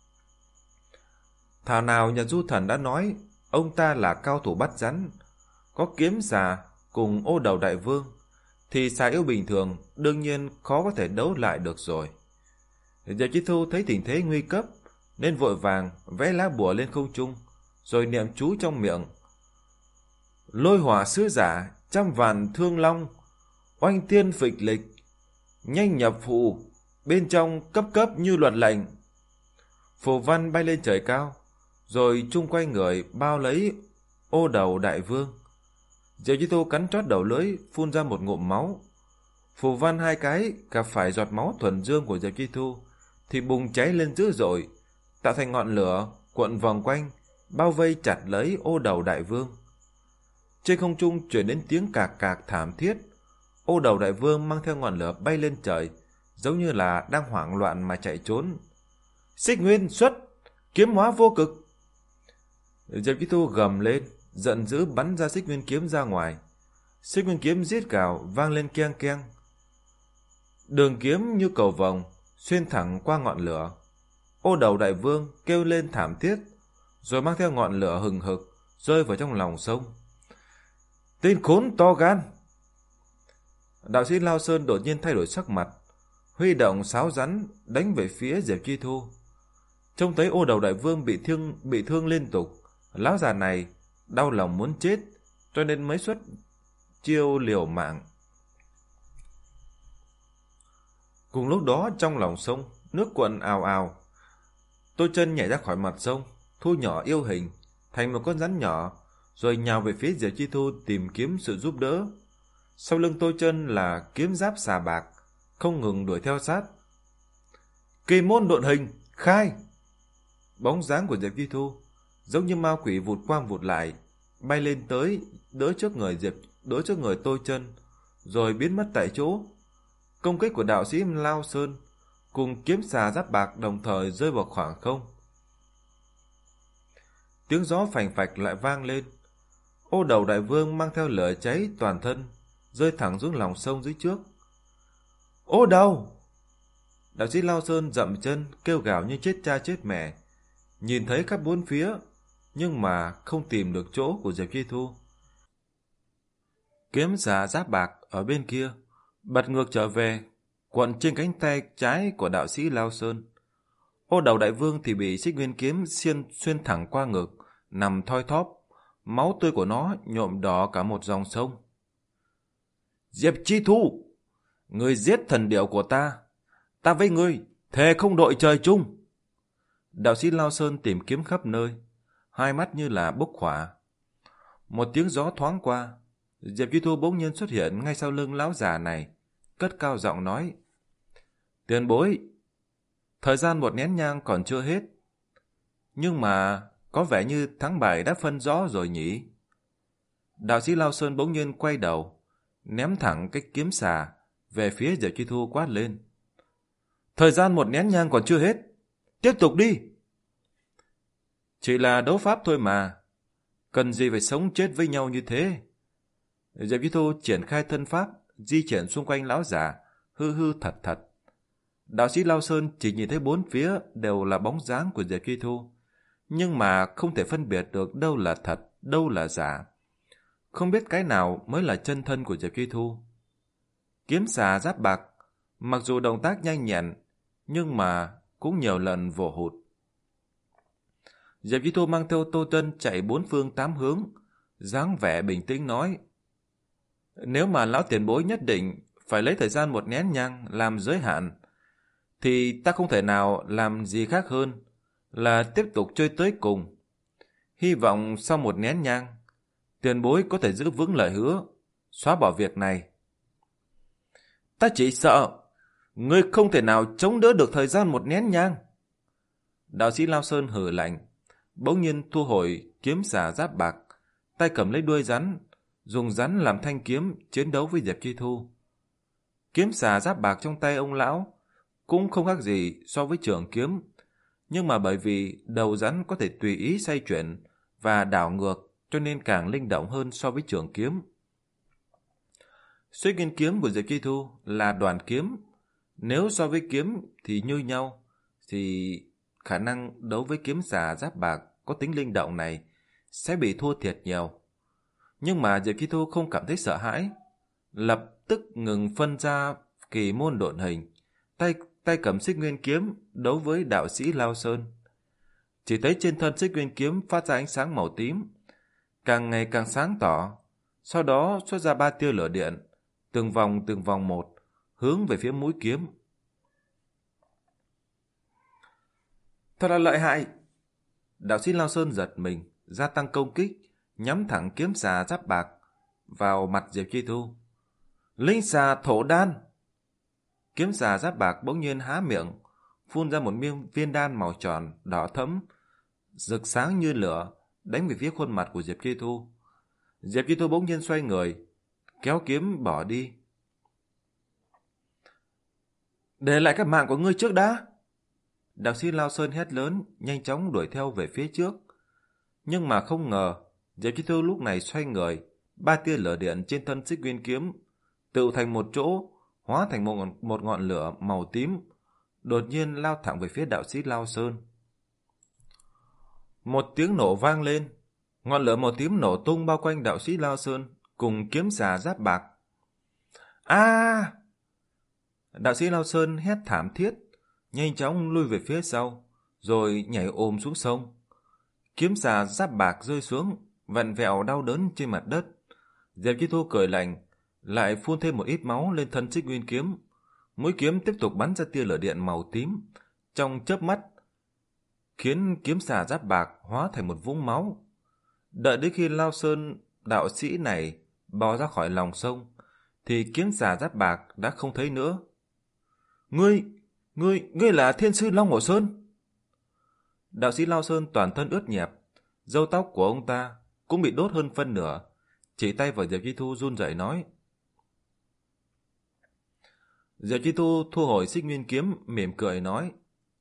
Thảo nào Nhật Du Thần đã nói ông ta là cao thủ bắt rắn, có kiếm xà cùng Ô Đầu Đại Vương, thì xà yêu bình thường đương nhiên khó có thể đấu lại được rồi. Diệp Chi Thu thấy tình thế nguy cấp nên vội vàng vẽ lá bùa lên không trung, rồi niệm chú trong miệng. Lôi hỏa sứ giả trăm vạn thương long, oanh tiên phịch lịch, nhanh nhập phù, bên trong cấp cấp như luật lệnh. Phù văn bay lên trời cao, rồi chung quanh người bao lấy Ô Đầu Đại Vương. Diệp Chi Thu cắn chót đầu lưỡi, phun ra một ngụm máu. Phù văn hai cái gặp phải giọt máu thuần dương của Diệp Chi Thu thì bùng cháy lên dữ dội, tạo thành ngọn lửa cuộn vòng quanh, bao vây chặt lấy Ô Đầu Đại Vương. Trên không trung truyền đến tiếng cạc cạc thảm thiết. Ô Đầu Đại Vương mang theo ngọn lửa bay lên trời, giống như là đang hoảng loạn mà chạy trốn. Xích Nguyên xuất, kiếm hóa vô cực. Diệp Chi Thu gầm lên, giận dữ bắn ra Xích Nguyên kiếm ra ngoài. Xích Nguyên kiếm rít gào vang lên keng keng. Đường kiếm như cầu vồng xuyên thẳng qua ngọn lửa. Ô Đầu Đại Vương kêu lên thảm thiết, rồi mang theo ngọn lửa hừng hực rơi vào trong lòng sông. Tên khốn to gan! Đạo sĩ Lao Sơn đột nhiên thay đổi sắc mặt, huy động sáo rắn đánh về phía Diệp Chi Thu. Trông thấy Ô Đầu Đại Vương bị thương bị thương liên tục, lão già này đau lòng muốn chết, cho nên mới xuất chiêu liều mạng. Cùng lúc đó trong lòng sông, nước cuộn ào ào. Tô Chân nhảy ra khỏi mặt sông, thu nhỏ yêu hình thành một con rắn nhỏ, rồi nhào về phía Diệp Chi Thu tìm kiếm sự giúp đỡ. Sau lưng Tô Chân là kiếm giáp xà bạc, không ngừng đuổi theo sát. Kỳ môn độn hình, khai! Bóng dáng của Diệp Chi Thu giống như ma quỷ vụt quang vụt lại, bay lên tới đỡ trước người Diệp, đỡ trước người Tô Chân, rồi biến mất tại chỗ. Công kích của đạo sĩ Lao Sơn cùng kiếm xà giáp bạc đồng thời rơi vào khoảng không. Tiếng gió phành phạch lại vang lên. Ô Đầu Đại Vương mang theo lửa cháy toàn thân, rơi thẳng xuống lòng sông dưới trước. Ô Đầu! Đạo sĩ Lao Sơn dậm chân kêu gào như chết cha chết mẹ, nhìn thấy khắp bốn phía nhưng mà không tìm được chỗ của Diệp Chi Thu. Kiếm xà giáp bạc ở bên kia bật ngược trở về, quận trên cánh tay trái của đạo sĩ Lao Sơn. Ô Đầu Đại Vương thì bị Xích Nguyên kiếm xuyên xuyên thẳng qua ngực, nằm thoi thóp, máu tươi của nó nhuộm đỏ cả một dòng sông. Diệp Chi Thu, người giết thần điểu của ta, ta với ngươi thề không đội trời chung. Đạo sĩ Lao Sơn tìm kiếm khắp nơi, hai mắt như là bốc hỏa. Một tiếng gió thoáng qua, Diệp Chi Thu bỗng nhiên xuất hiện ngay sau lưng lão già này, cất cao giọng nói: Tiền bối, thời gian một nén nhang còn chưa hết, nhưng mà có vẻ như thắng bại đã phân rõ rồi nhỉ? Đạo sĩ Lao Sơn bỗng nhiên quay đầu, ném thẳng cái kiếm xà về phía Diệp Chi Thu quát lên: Thời gian một nén nhang còn chưa hết, tiếp tục đi! Chỉ là đấu pháp thôi mà. Cần gì phải sống chết với nhau như thế? Diệp Chi Thu triển khai thân pháp, di chuyển xung quanh lão giả, hư hư thật thật. Đạo sĩ Lao Sơn chỉ nhìn thấy bốn phía đều là bóng dáng của Diệp Chi Thu, nhưng mà không thể phân biệt được đâu là thật, đâu là giả. Không biết cái nào mới là chân thân của Diệp Chi Thu. Kiếm xà giáp bạc, mặc dù động tác nhanh nhẹn, nhưng mà cũng nhiều lần vồ hụt. Diệp Chi Thu mang theo Tô Chân chạy bốn phương tám hướng, dáng vẻ bình tĩnh nói: nếu mà lão tiền bối nhất định phải lấy thời gian một nén nhang làm giới hạn, thì ta không thể nào làm gì khác hơn là tiếp tục chơi tới cùng. Hy vọng sau một nén nhang, tiền bối có thể giữ vững lời hứa, xóa bỏ việc này. Ta chỉ sợ ngươi không thể nào chống đỡ được thời gian một nén nhang. Đạo sĩ Lao Sơn hừ lạnh, bỗng nhiên thu hồi kiếm xà giáp bạc, tay cầm lấy đuôi rắn, dùng rắn làm thanh kiếm chiến đấu với Diệp Chi Thu. Kiếm xà giáp bạc trong tay ông lão cũng không khác gì so với trường kiếm, nhưng mà bởi vì đầu rắn có thể tùy ý xoay chuyển và đảo ngược, cho nên càng linh động hơn so với trường kiếm. Xích Nguyên kiếm của Diệp Chi Thu là đoàn kiếm, nếu so với kiếm thì như nhau, thì khả năng đấu với kiếm xà giáp bạc có tính linh động này sẽ bị thua thiệt nhiều. Nhưng mà Diệp Chi Thu không cảm thấy sợ hãi, lập tức ngừng phân ra kỳ môn độn hình, tay tay cầm Xích Nguyên kiếm đấu với đạo sĩ Lao Sơn. Chỉ thấy trên thân Xích Nguyên kiếm phát ra ánh sáng màu tím, càng ngày càng sáng tỏ, sau đó xuất ra ba tia lửa điện, từng vòng từng vòng một, hướng về phía mũi kiếm. Thật là lợi hại! Đạo sĩ Lao Sơn giật mình, gia tăng công kích, nhắm thẳng kiếm xà giáp bạc vào mặt Diệp Chi Thu. Linh xà thổ đan! Kiếm xà giáp bạc bỗng nhiên há miệng, phun ra một miếng viên đan màu tròn, đỏ thẫm, rực sáng như lửa, đánh về phía khuôn mặt của Diệp Chi Thu. Diệp Chi Thu bỗng nhiên xoay người, kéo kiếm bỏ đi. Để lại cái mạng của ngươi trước đã! Đạo sĩ Lao Sơn hét lớn, nhanh chóng đuổi theo về phía trước. Nhưng mà không ngờ, Diệp Chi Thu lúc này xoay người, ba tia lửa điện trên thân Xích Nguyên kiếm tụ thành một chỗ, hóa thành một, một ngọn lửa màu tím, đột nhiên lao thẳng về phía đạo sĩ Lao Sơn. Một tiếng nổ vang lên, ngọn lửa màu tím nổ tung bao quanh đạo sĩ Lao Sơn cùng kiếm xà giáp bạc. A! Đạo sĩ Lao Sơn hét thảm thiết, nhanh chóng lui về phía sau, rồi nhảy ôm xuống sông. Kiếm xà giáp bạc rơi xuống, vặn vẹo đau đớn trên mặt đất. Diệp Chi Thu cười lạnh, lại phun thêm một ít máu lên thân Xích Nguyên kiếm. Mũi kiếm tiếp tục bắn ra tia lửa điện màu tím, trong chớp mắt khiến kiếm xà giáp bạc hóa thành một vũng máu. Đợi đến khi Lao Sơn đạo sĩ này bò ra khỏi lòng sông, thì kiếm xà giáp bạc đã không thấy nữa. Ngươi, ngươi, ngươi là Thiên sư Long Hổ Sơn? Đạo sĩ Lao Sơn toàn thân ướt nhẹp, râu tóc của ông ta cũng bị đốt hơn phân nửa, chỉ tay vào Diệp Chi Thu run rẩy nói. Diệp Chi Thu thu hồi Xích Nguyên kiếm, mỉm cười nói: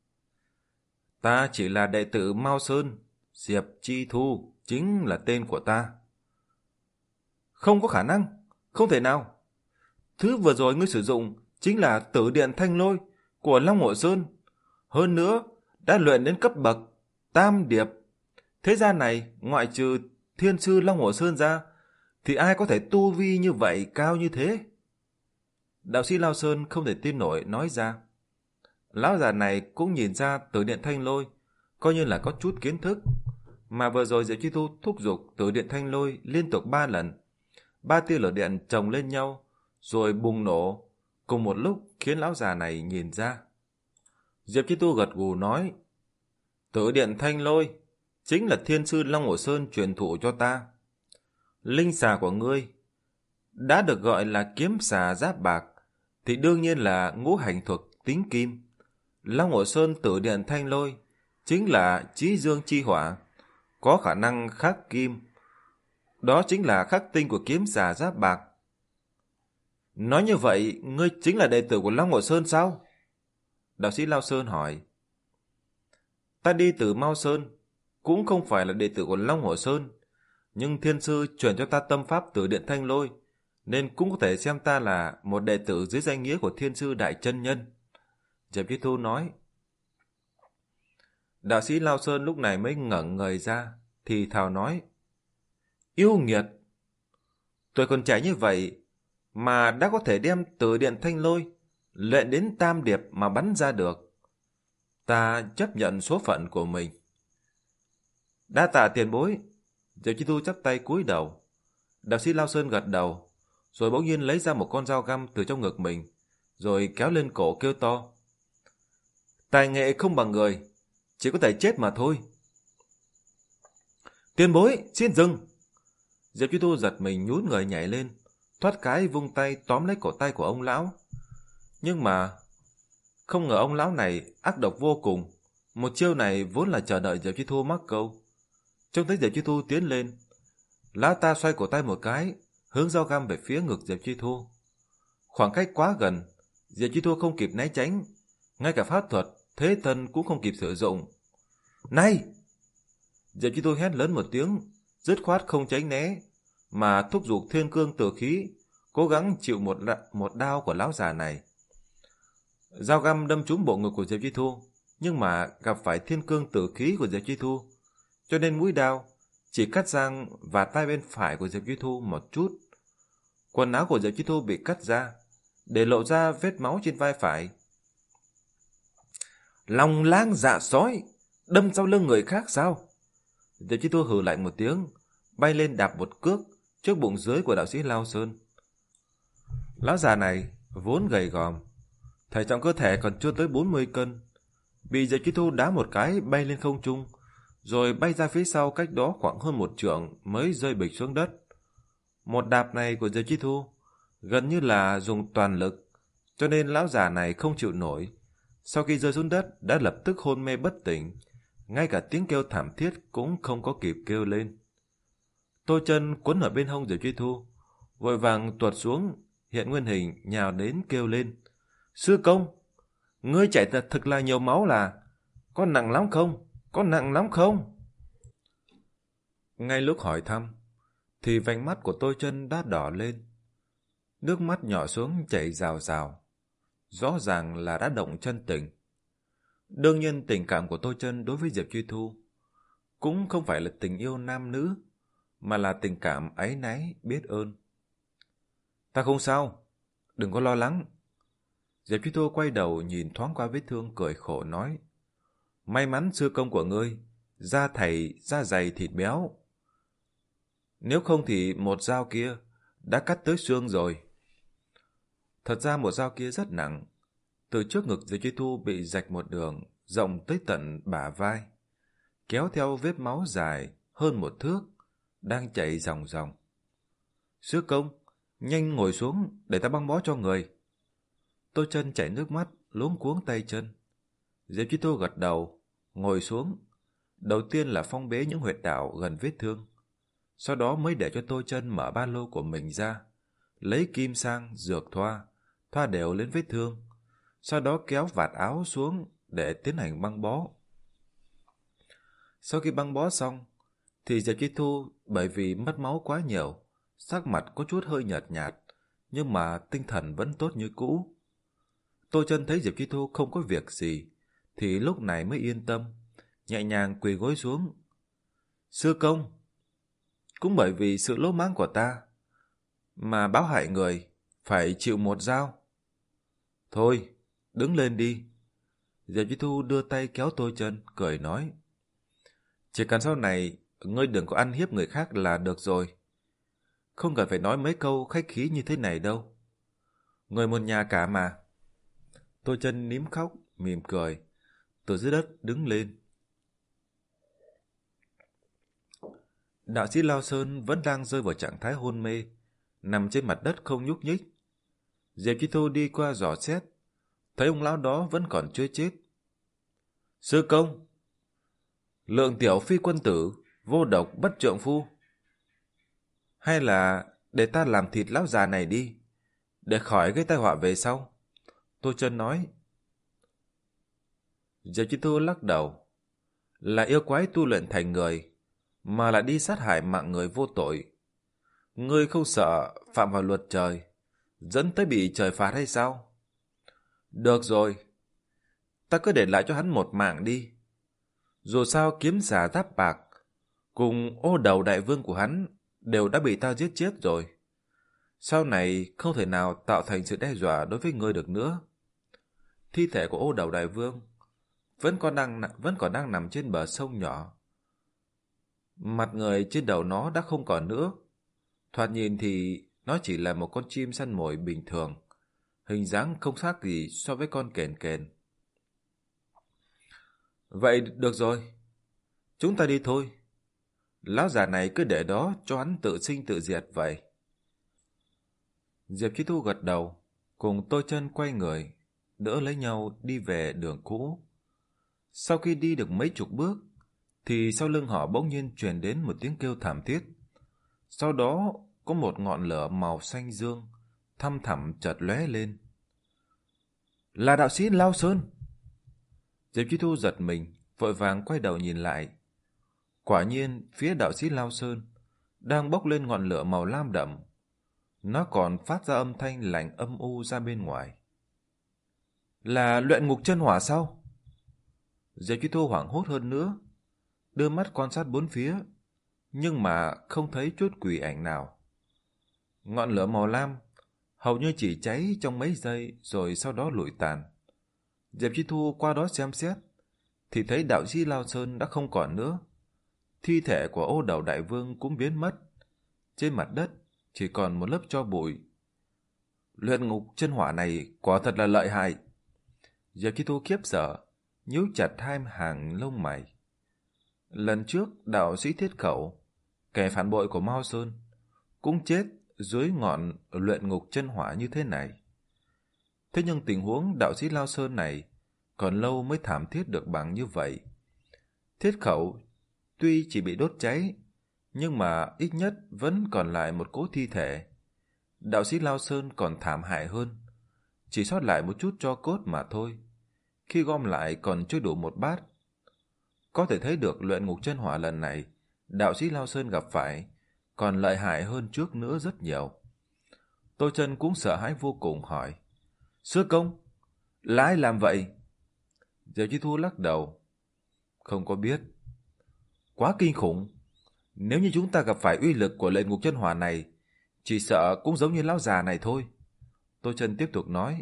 Ta chỉ là đệ tử Mao Sơn, Diệp Chi Thu chính là tên của ta. Không có khả năng, không thể nào. Thứ vừa rồi ngươi sử dụng chính là Tử Điện Thanh Lôi của Long Hổ Sơn, hơn nữa đã luyện đến cấp bậc Tam Điệp. Thế gian này ngoại trừ Thiên sư Long Hổ Sơn ra, thì ai có thể tu vi như vậy, cao như thế? Đạo sĩ Lao Sơn không thể tin nổi nói ra. Lão già này cũng nhìn ra Tử Điện Thanh Lôi coi như là có chút kiến thức, mà vừa rồi Diệp Chi Thu thúc giục Tử Điện Thanh Lôi liên tục ba lần, ba tia lửa điện chồng lên nhau rồi bùng nổ cùng một lúc, khiến lão già này nhìn ra. Diệp Chi Thu gật gù nói: Tử Điện Thanh Lôi chính là Thiên sư Long Hổ Sơn truyền thụ cho ta. Linh xà của ngươi đã được gọi là kiếm xà giáp bạc, thì đương nhiên là ngũ hành thuộc tính kim. Long Hổ Sơn Tử Điện Thanh Lôi chính là chí dương chi hỏa, có khả năng khắc kim. Đó chính là khắc tinh của kiếm xà giáp bạc. Nói như vậy, ngươi chính là đệ tử của Long Hổ Sơn sao? Đạo sĩ Lao Sơn hỏi. Ta đi từ Mao Sơn, cũng không phải là đệ tử của Long Hồ Sơn, nhưng thiên sư truyền cho ta tâm pháp từ Điện Thanh Lôi, nên cũng có thể xem ta là một đệ tử dưới danh nghĩa của thiên sư đại chân nhân. Diệp Chi Thu nói. Đạo sĩ Lao Sơn lúc này mới ngẩng người ra, thì thào nói. Yêu nghiệt! Tôi còn trẻ như vậy, mà đã có thể đem từ Điện Thanh Lôi luyện đến tam điệp mà bắn ra được. Ta chấp nhận số phận của mình. Đa tạ tiền bối. Diệp Chi Thu chắp tay cúi đầu. Đạo sĩ Lao Sơn gật đầu, rồi bỗng nhiên lấy ra một con dao găm từ trong ngực mình, rồi kéo lên cổ kêu to. Tài nghệ không bằng người, chỉ có thể chết mà thôi. Tiền bối, xin dừng! Diệp Chi Thu giật mình nhún người nhảy lên, thoát cái vung tay tóm lấy cổ tay của ông lão. Nhưng mà không ngờ ông lão này ác độc vô cùng. Một chiêu này vốn là chờ đợi Diệp Chi Thu mắc câu. Trông thấy Diệp Chi Thu tiến lên, lão ta xoay cổ tay một cái, hướng dao găm về phía ngực Diệp Chi Thu. Khoảng cách quá gần, Diệp Chi Thu không kịp né tránh, ngay cả pháp thuật thế thân cũng không kịp sử dụng. Này! Diệp Chi Thu hét lớn một tiếng, dứt khoát không tránh né, mà thúc giục thiên cương tử khí, cố gắng chịu một một đao của lão già này. Dao găm đâm trúng bộ ngực của Diệp Chi Thu, nhưng mà gặp phải thiên cương tử khí của Diệp Chi Thu, cho nên mũi đao chỉ cắt sang và tay bên phải của Diệp Chi Thu một chút. Quần áo của Diệp Chi Thu bị cắt ra, để lộ ra vết máu trên vai phải. Lòng lang dạ sói, đâm sau lưng người khác sao? Diệp Chi Thu hừ lạnh một tiếng, bay lên đạp một cước trước bụng dưới của đạo sĩ Lao Sơn. Lão già này vốn gầy gòm, thể trọng cơ thể còn chưa tới bốn mươi cân, bị Diệp Chi Thu đá một cái bay lên không trung, rồi bay ra phía sau cách đó khoảng hơn một trượng mới rơi bịch xuống đất. Một đạp này của Diệp Chi Thu gần như là dùng toàn lực, cho nên lão già này không chịu nổi. Sau khi rơi xuống đất đã lập tức hôn mê bất tỉnh, ngay cả tiếng kêu thảm thiết cũng không có kịp kêu lên. Tô Chân quấn ở bên hông Diệp Chi Thu, vội vàng tuột xuống, hiện nguyên hình nhào đến kêu lên. Sư công, ngươi chảy thật thực là nhiều máu là, có nặng lắm không? Có nặng lắm không? Ngay lúc hỏi thăm, thì vành mắt của Tô Chân đã đỏ lên. Nước mắt nhỏ xuống chảy rào rào. Rõ ràng là đã động chân tình. Đương nhiên tình cảm của Tô Chân đối với Diệp Chi Thu cũng không phải là tình yêu nam nữ, mà là tình cảm áy náy biết ơn. Ta không sao, đừng có lo lắng. Diệp Chi Thu quay đầu nhìn thoáng qua vết thương cười khổ nói. May mắn sư công của ngươi, da thầy, da dày thịt béo. Nếu không thì một dao kia đã cắt tới xương rồi. Thật ra một dao kia rất nặng. Từ trước ngực Diệp Chi Thu bị rạch một đường rộng tới tận bả vai, kéo theo vết máu dài hơn một thước, đang chảy ròng ròng. Sư công, nhanh ngồi xuống để ta băng bó cho người. Tô Chân chảy nước mắt, luống cuống tay chân. Diệp Chi Thu gật đầu, ngồi xuống. Đầu tiên là phong bế những huyệt đạo gần vết thương, sau đó mới để cho Tô Chân mở ba lô của mình ra, lấy kim sang dược thoa, thoa đều lên vết thương, sau đó kéo vạt áo xuống để tiến hành băng bó. Sau khi băng bó xong, thì Diệp Chi Thu bởi vì mất máu quá nhiều, sắc mặt có chút hơi nhợt nhạt, nhưng mà tinh thần vẫn tốt như cũ. Tô Chân thấy Diệp Chi Thu không có việc gì, thì lúc này mới yên tâm, nhẹ nhàng quỳ gối xuống. Sư công, cũng bởi vì sự lỗ mãng của ta mà báo hại người, phải chịu một dao. Thôi, đứng lên đi. Diệp Chi Thu đưa tay kéo Tô Chân, cười nói. Chỉ cần sau này ngươi đừng có ăn hiếp người khác là được rồi. Không cần phải nói mấy câu khách khí như thế này đâu. Người một nhà cả mà. Tô Chân nín khóc, mỉm cười, từ dưới đất đứng lên. Đạo sĩ Lao Sơn vẫn đang rơi vào trạng thái hôn mê, nằm trên mặt đất không nhúc nhích. Diệp Chi Thu đi qua dò xét, thấy ông lão đó vẫn còn chưa chết. Sư công, Lượng tiểu phi quân tử, vô độc bất trượng phu. Hay là để ta làm thịt lão già này đi, để khỏi gây tai họa về sau. Tô Chân nói. Diệp Chi Thu lắc đầu. là yêu quái tu luyện thành người, mà lại đi sát hại mạng người vô tội. Ngươi không sợ phạm vào luật trời, dẫn tới bị trời phạt hay sao? Được rồi, ta cứ để lại cho hắn một mạng đi. Dù sao kiếm giả giáp bạc cùng ô đầu đại vương của hắn đều đã bị ta giết chết rồi. Sau này không thể nào tạo thành sự đe dọa đối với ngươi được nữa. Thi thể của ô đầu đại vương vẫn còn đang vẫn còn đang nằm trên bờ sông nhỏ. Mặt người trên đầu nó đã không còn nữa. Thoạt nhìn thì nó chỉ là một con chim săn mồi bình thường, hình dáng không khác gì so với con kền kền. Vậy được rồi, chúng ta đi thôi. Lão già này cứ để đó cho hắn tự sinh tự diệt vậy. Diệp Chi Thu gật đầu, cùng Tôi Chân quay người, đỡ lấy nhau đi về đường cũ. Sau khi đi được mấy chục bước, thì sau lưng họ bỗng nhiên truyền đến một tiếng kêu thảm thiết. Sau đó có một ngọn lửa màu xanh dương thăm thẳm chợt lóe lên. Là đạo sĩ Lao Sơn. Diệp Chi Thu giật mình, vội vàng quay đầu nhìn lại. Quả nhiên phía đạo sĩ Lao Sơn đang bốc lên ngọn lửa màu lam đậm. Nó còn phát ra âm thanh lạnh âm u ra bên ngoài. Là luyện ngục chân hỏa sao? Diệp Chi Thu hoảng hốt hơn nữa, đưa mắt quan sát bốn phía, nhưng mà không thấy chút quỷ ảnh nào. Ngọn lửa màu lam hầu như chỉ cháy trong mấy giây rồi sau đó lụi tàn. Diệp Chi Thu qua đó xem xét, thì thấy đạo sĩ Lao Sơn đã không còn nữa. Thi thể của ô đầu đại vương cũng biến mất. Trên mặt đất chỉ còn một lớp tro bụi. Luyện ngục chân hỏa này quả thật là lợi hại. Diệp Chi Thu khiếp sợ, nhíu chặt hai hàng lông mày. Lần trước đạo sĩ Thiết Khẩu, kẻ phản bội của Mao Sơn, cũng chết dưới ngọn luyện ngục chân hỏa như thế này. Thế nhưng tình huống đạo sĩ Lao Sơn này còn lâu mới thảm thiết được bằng như vậy. Thiết Khẩu tuy chỉ bị đốt cháy, nhưng mà ít nhất vẫn còn lại một cỗ thi thể. Đạo sĩ Lao Sơn còn thảm hại hơn, chỉ sót lại một chút tro cốt mà thôi. Khi gom lại còn chưa đủ một bát. Có thể thấy được luyện ngục chân hỏa lần này đạo sĩ Lao Sơn gặp phải còn lợi hại hơn trước nữa rất nhiều. Tô Chân cũng sợ hãi vô cùng, hỏi: Sư công, là ai làm vậy? Diệp Chi Thu lắc đầu: Không có biết. Quá kinh khủng. Nếu như chúng ta gặp phải uy lực của luyện ngục chân hỏa này, chỉ sợ cũng giống như lão già này thôi. Tô Chân tiếp tục nói: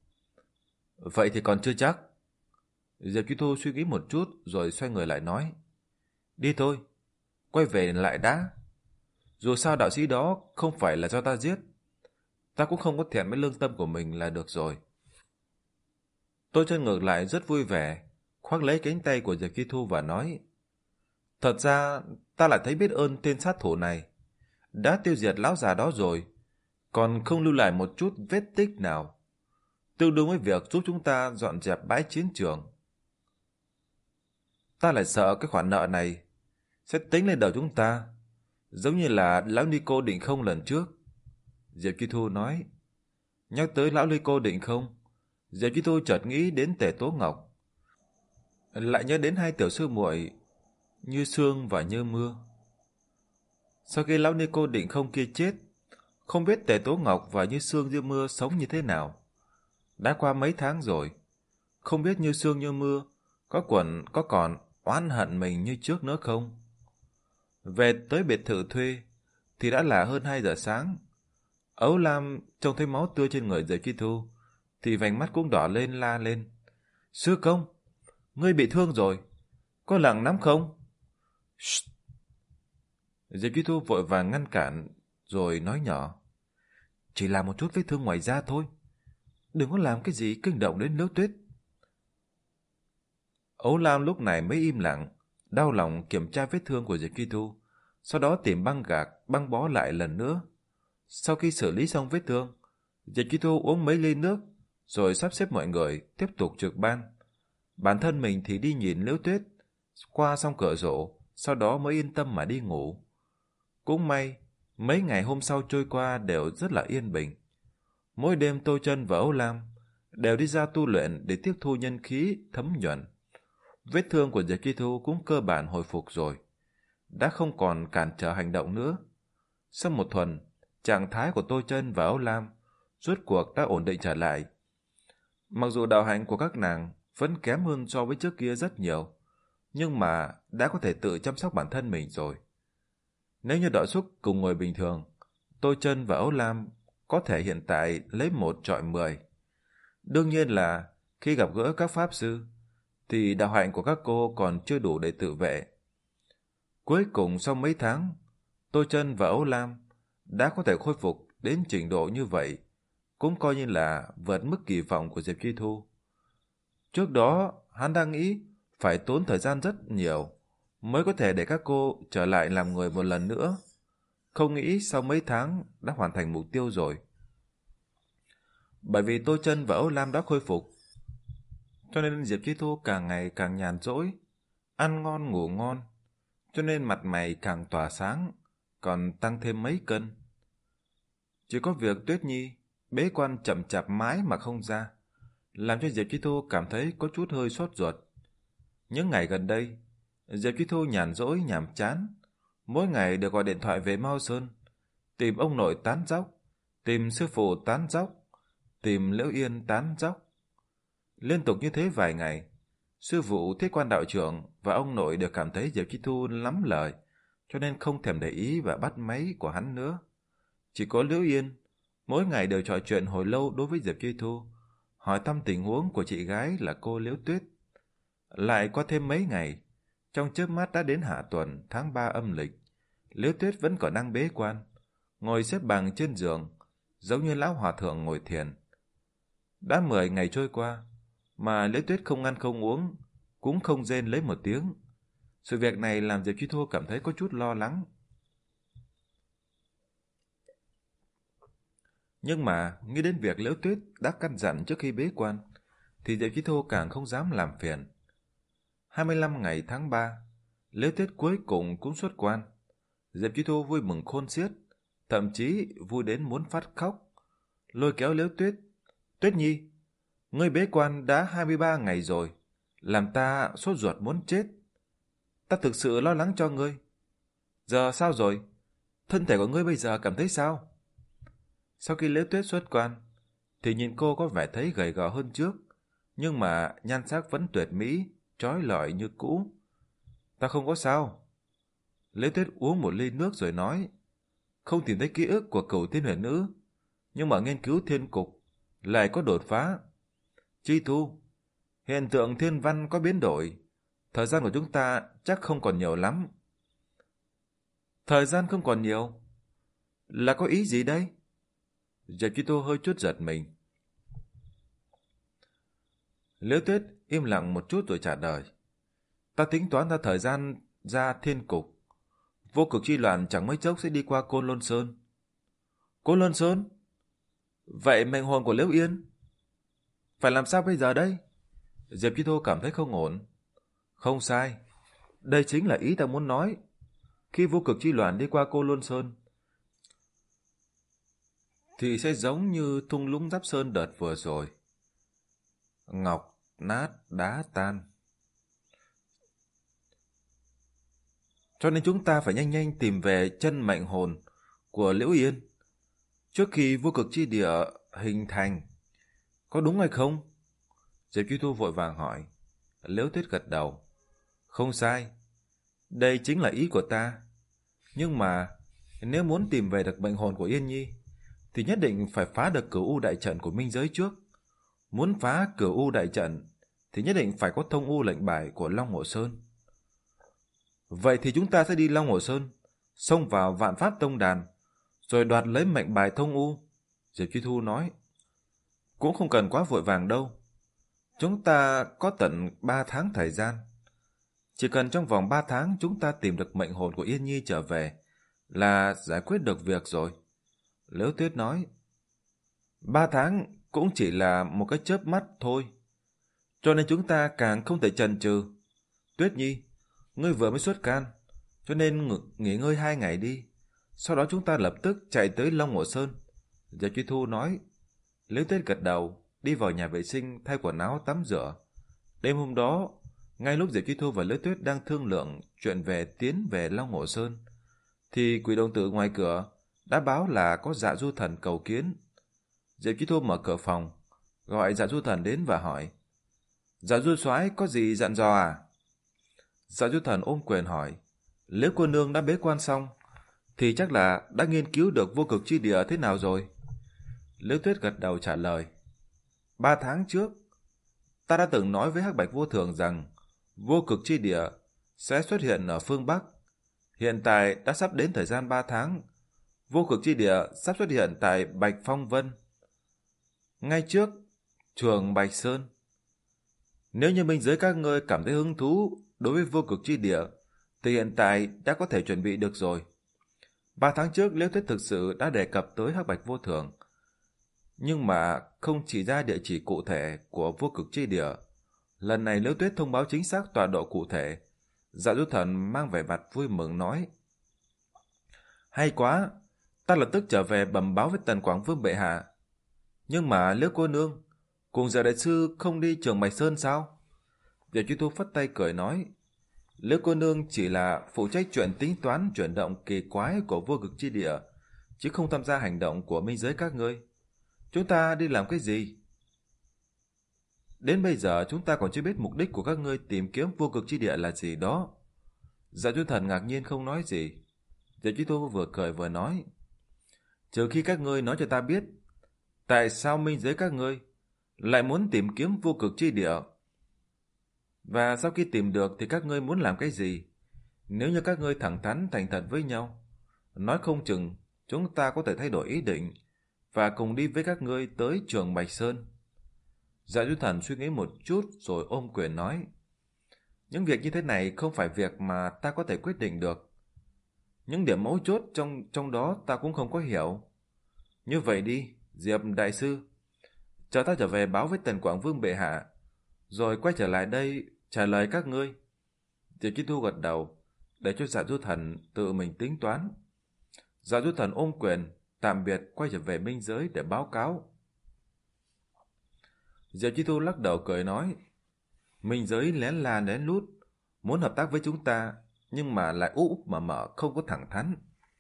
Vậy thì còn chưa chắc. Diệp Chi Thu suy nghĩ một chút rồi xoay người lại nói: Đi thôi, quay về lại đã. Dù sao đạo sĩ đó không phải là do ta giết, ta cũng không có thẹn với lương tâm của mình là được rồi. Tô Chân ngược lại rất vui vẻ, khoác lấy cánh tay của Diệp Chi Thu và nói: Thật ra ta lại thấy biết ơn tên sát thủ này, đã tiêu diệt lão già đó rồi, còn không lưu lại một chút vết tích nào, tương đương với việc giúp chúng ta dọn dẹp bãi chiến trường. Ta lại sợ cái khoản nợ này sẽ tính lên đầu chúng ta, giống như là lão Nico Định Không lần trước. Diệp Chi Thu nói. Nhắc tới lão Nico Định Không, Diệp Chi Thu chợt nghĩ đến Tề Tố Ngọc, lại nhớ đến hai tiểu sư muội Như Sương và Như Mưa. Sau khi lão Nico Định Không kia chết, không biết Tề Tố Ngọc và Như Sương Như Mưa sống như thế nào. Đã qua mấy tháng rồi, không biết Như Sương Như Mưa có quần có còn oán hận mình như trước nữa không. Về tới biệt thự thuê thì đã là hơn hai giờ sáng. Ấu Lam trông thấy máu tươi trên người Diệp Chi Thu thì vành mắt cũng đỏ lên, la lên: Sư công, ngươi bị thương rồi, có nặng lắm không? Shh. Diệp Chi Thu vội vàng ngăn cản rồi nói nhỏ: Chỉ là một chút vết thương ngoài da thôi, đừng có làm cái gì kinh động đến Liễu Tuyết. Ấu Lam lúc này mới im lặng, đau lòng kiểm tra vết thương của Diệp Chi Thu, sau đó tìm băng gạc băng bó lại lần nữa. Sau khi xử lý xong vết thương, Diệp Chi Thu uống mấy ly nước rồi sắp xếp mọi người tiếp tục trực ban. Bản thân mình thì đi nhìn Liễu Tuyết qua xong cửa sổ, sau đó mới yên tâm mà đi ngủ. Cũng may mấy ngày hôm sau trôi qua đều rất là yên bình. Mỗi đêm Tô Chân và Âu Lam đều đi ra tu luyện để tiếp thu nhân khí thấm nhuận. Vết thương của Diệp Chi Thu cũng cơ bản hồi phục rồi, đã không còn cản trở hành động nữa. Sau một tuần, trạng thái của Tô Chân và Âu Lam rốt cuộc đã ổn định trở lại. Mặc dù đạo hạnh của các nàng vẫn kém hơn so với trước kia rất nhiều, nhưng mà đã có thể tự chăm sóc bản thân mình rồi. Nếu như đợi xúc cùng ngồi bình thường, Tô Chân và Âu Lam có thể hiện tại lấy một chọi mười. Đương nhiên là khi gặp gỡ các pháp sư, thì đạo hạnh của các cô còn chưa đủ để tự vệ. Cuối cùng sau mấy tháng, Tô Chân và Âu Lam đã có thể khôi phục đến trình độ như vậy, cũng coi như là vượt mức kỳ vọng của Diệp Chi Thu. Trước đó, hắn đang nghĩ phải tốn thời gian rất nhiều mới có thể để các cô trở lại làm người một lần nữa. Không nghĩ sau mấy tháng đã hoàn thành mục tiêu rồi. Bởi vì Tô Chân và Âu Lam đã khôi phục, cho nên Diệp Chi Thu càng ngày càng nhàn rỗi, ăn ngon ngủ ngon, cho nên mặt mày càng tỏa sáng, còn tăng thêm mấy cân. Chỉ có việc Tuyết Nhi bế quan chậm chạp mãi mà không ra, làm cho Diệp Chi Thu cảm thấy có chút hơi sốt ruột. Những ngày gần đây, Diệp Chi Thu nhàn rỗi nhàm chán, mỗi ngày đều gọi điện thoại về Mao Sơn, tìm ông nội tán dóc, tìm sư phụ tán dóc, tìm Liễu Yên tán dóc. Liên tục như thế vài ngày, sư phụ Thiết Quan đạo trưởng và ông nội đều cảm thấy Diệp Chi Thu lắm lời, cho nên không thèm để ý và bắt máy của hắn nữa. Chỉ có Liễu Yên mỗi ngày đều trò chuyện hồi lâu đối với Diệp Chi Thu, hỏi thăm tình huống của chị gái là cô Liễu Tuyết. Lại qua thêm mấy ngày, trong chớp mắt đã đến hạ tuần tháng ba âm lịch, Liễu Tuyết vẫn còn đang bế quan, ngồi xếp bằng trên giường, giống như lão hòa thượng ngồi thiền. Đã mười ngày trôi qua, mà Liễu Tuyết không ăn không uống, cũng không rên lấy một tiếng. Sự việc này làm Diệp Chi Thu cảm thấy có chút lo lắng. Nhưng mà nghĩ đến việc Liễu Tuyết đã căn dặn trước khi bế quan, thì Diệp Chi Thu càng không dám làm phiền. hai mươi lăm ngày tháng ba, Liễu Tuyết cuối cùng cũng xuất quan. Diệp Chi Thu vui mừng khôn xiết, thậm chí vui đến muốn phát khóc, lôi kéo Liễu Tuyết. Tuyết Nhi, ngươi bế quan đã hai mươi ba ngày rồi, làm ta sốt ruột muốn chết. Ta thực sự lo lắng cho ngươi. Giờ sao rồi? Thân thể của ngươi bây giờ cảm thấy sao? Sau khi Liễu Tuyết xuất quan, thì nhìn cô có vẻ thấy gầy gò hơn trước, nhưng mà nhan sắc vẫn tuyệt mỹ, trói lọi như cũ. Ta không có sao. Liễu Tuyết uống một ly nước rồi nói, không tìm thấy ký ức của Cửu Thiên Huyền Nữ, nhưng mà nghiên cứu thiên cục lại có đột phá. Chi Thu, hiện tượng thiên văn có biến đổi, thời gian của chúng ta chắc không còn nhiều lắm. Thời gian không còn nhiều? Là có ý gì đây? Diệp Chi Thu hơi chút giật mình. Liễu Tuyết im lặng một chút rồi trả lời, ta tính toán ra thời gian ra thiên cục. Vô cực chi loạn chẳng mấy chốc sẽ đi qua Côn Lôn Sơn. Côn Lôn Sơn? Vậy mệnh hồn của Liễu Yên phải làm sao bây giờ đây? Diệp Chi Thu cảm thấy không ổn. Không sai, đây chính là ý ta muốn nói. Khi vô cực chi loạn đi qua Côn Lôn Sơn, thì sẽ giống như thung lũng Giáp Sơn đợt vừa rồi. Ngọc nát đá tan. Cho nên chúng ta phải nhanh nhanh tìm về chân mệnh hồn của Liễu Yên trước khi vô cực chi địa hình thành. Có đúng hay không? Diệp Chi Thu vội vàng hỏi. Liễu Tuyết gật đầu. Không sai, đây chính là ý của ta. Nhưng mà nếu muốn tìm về được mệnh hồn của Yên Nhi, thì nhất định phải phá được Cửu U đại trận của minh giới trước. Muốn phá Cửu U đại trận thì nhất định phải có thông u lệnh bài của Long Hồ Sơn. Vậy thì chúng ta sẽ đi Long Hồ Sơn, xông vào Vạn Pháp Tông Đàn, rồi đoạt lấy mệnh bài thông u. Diệp Chi Thu nói. Cũng không cần quá vội vàng đâu. Chúng ta có tận ba tháng thời gian. Chỉ cần trong vòng ba tháng chúng ta tìm được mệnh hồn của Yên Nhi trở về là giải quyết được việc rồi. Liễu Tuyết nói. Ba tháng cũng chỉ là một cái chớp mắt thôi. Cho nên chúng ta càng không thể chần chừ. Tuyết Nhi, ngươi vừa mới xuất can, cho nên nghỉ ngơi hai ngày đi. Sau đó chúng ta lập tức chạy tới Long Hồ Sơn. Diệp Chi Thu nói. Liễu Tuyết gật đầu, đi vào nhà vệ sinh thay quần áo tắm rửa. Đêm hôm đó, Ngay lúc Diệp Chi Thu và Liễu Tuyết đang thương lượng chuyện về tiến về Long Hồ Sơn, thì Quỷ Đồng Tử ngoài cửa đã báo là có Dạ Du Thần cầu kiến. Diệp Chi Thu mở cửa phòng, gọi Dạ Du Thần đến và hỏi: Dạ Du soái có gì dặn dò à? Dạ Du Thần ôm quyền hỏi: Liễu cô nương đã bế quan xong, thì chắc là đã nghiên cứu được vô cực chi địa thế nào rồi? Liễu Tuyết gật đầu trả lời: Ba tháng trước, ta đã từng nói với Hắc Bạch Vô Thường rằng vô cực chi địa sẽ xuất hiện ở phương Bắc. Hiện tại đã sắp đến thời gian ba tháng, vô cực chi địa sắp xuất hiện tại Bạch Phong Vân, ngay trước Trường Bạch Sơn. Nếu như minh giới các ngươi cảm thấy hứng thú đối với vô cực chi địa, thì hiện tại đã có thể chuẩn bị được rồi. Ba tháng trước, Liễu Tuyết thực sự đã đề cập tới Hắc Bạch Vô Thường, nhưng mà không chỉ ra địa chỉ cụ thể của vô cực chi địa. Lần này Liễu Tuyết thông báo chính xác tọa độ cụ thể. Dạ Du Thần mang vẻ mặt vui mừng nói: Hay quá, ta lập tức trở về bẩm báo với Tần Quảng Vương bệ hạ. Nhưng mà Liễu cô nương cùng Dạ đại sư không đi Trường Bạch Sơn sao? Diệp Chi Thu phất tay cười nói: Liễu cô nương chỉ là phụ trách chuyện tính toán chuyển động kỳ quái của vô cực chi địa, chứ không tham gia hành động của minh giới các ngươi. Chúng ta đi làm cái gì? Đến bây giờ chúng ta còn chưa biết mục đích của các ngươi tìm kiếm vô cực chi địa là gì đó. Dạ Du Thần ngạc nhiên không nói gì. Diệp Chi Thu vừa cười vừa nói: Trừ khi các ngươi nói cho ta biết, tại sao minh giới các ngươi lại muốn tìm kiếm vô cực chi địa? Và sau khi tìm được thì các ngươi muốn làm cái gì? Nếu như các ngươi thẳng thắn thành thật với nhau, nói không chừng chúng ta có thể thay đổi ý định và cùng đi với các ngươi tới Trường Bạch Sơn. Dạ Du Thần suy nghĩ một chút rồi ôm quyền nói: Những việc như thế này không phải việc mà ta có thể quyết định được. Những điểm mấu chốt trong trong đó ta cũng không có hiểu. Như vậy đi, Diệp đại sư, chờ ta trở về báo với Tần Quảng Vương bệ hạ, rồi quay trở lại đây trả lời các ngươi. Diệp Chi Thu gật đầu, để cho Dạ Du Thần tự mình tính toán. Dạ Du Thần ôm quyền tạm biệt, quay trở về minh giới để báo cáo. Diệp Chi Thu lắc đầu cười nói: Minh giới lén la lén lút muốn hợp tác với chúng ta, nhưng mà lại úp úp mở mở, không có thẳng thắn.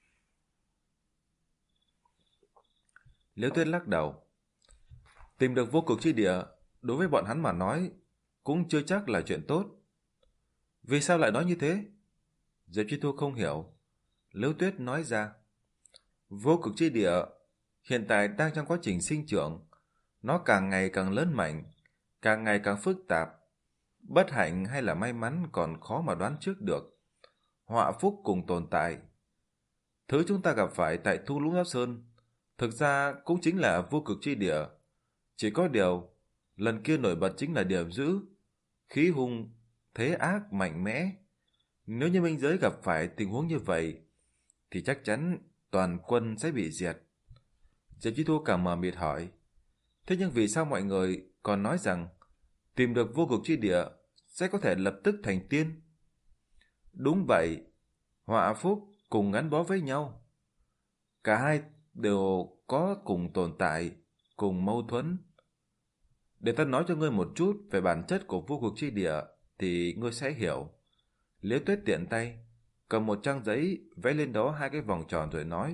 Liễu Tuyết lắc đầu: Tìm được vô cực chi địa đối với bọn hắn mà nói cũng chưa chắc là chuyện tốt. Vì sao lại nói như thế? Diệp Chi Thu không hiểu. Liễu Tuyết nói ra: Vô cực chi địa hiện tại đang trong quá trình sinh trưởng, nó càng ngày càng lớn mạnh, càng ngày càng phức tạp. Bất hạnh hay là may mắn còn khó mà đoán trước được. Họa phúc cùng tồn tại. Thứ chúng ta gặp phải tại Thu Lũng Giáp Sơn thực ra cũng chính là vô cực chi địa. Chỉ có điều, lần kia nổi bật chính là điểm dữ, khí hung, thế ác mạnh mẽ. Nếu như minh giới gặp phải tình huống như vậy, thì chắc chắn toàn quân sẽ bị diệt. Diệp Chi Thu càng mờ mịt hỏi: Thế nhưng vì sao mọi người còn nói rằng tìm được vô cực chi địa sẽ có thể lập tức thành tiên? Đúng vậy, họa phúc cùng gắn bó với nhau. Cả hai đều có cùng tồn tại, cùng mâu thuẫn. Để ta nói cho ngươi một chút về bản chất của vô cực chi địa thì ngươi sẽ hiểu. Liễu Tuyết tiện tay cầm một trang giấy vẽ lên đó hai cái vòng tròn rồi nói: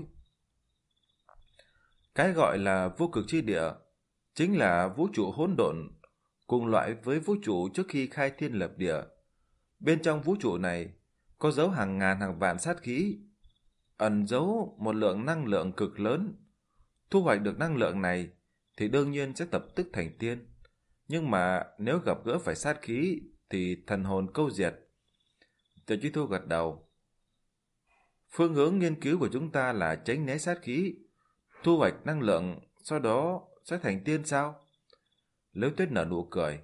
Cái gọi là vô cực chi địa chính là vũ trụ hỗn độn, cùng loại với vũ trụ trước khi khai thiên lập địa. Bên trong vũ trụ này có dấu hàng ngàn hàng vạn sát khí, ẩn giấu một lượng năng lượng cực lớn. Thu hoạch được năng lượng này thì đương nhiên sẽ lập tức thành tiên. Nhưng mà nếu gặp gỡ phải sát khí thì thần hồn câu diệt. Tiểu Chi Thu gật đầu. Phương hướng nghiên cứu của chúng ta là tránh né sát khí, thu hoạch năng lượng, sau đó sẽ thành tiên sao? Liễu Tuyết nở nụ cười.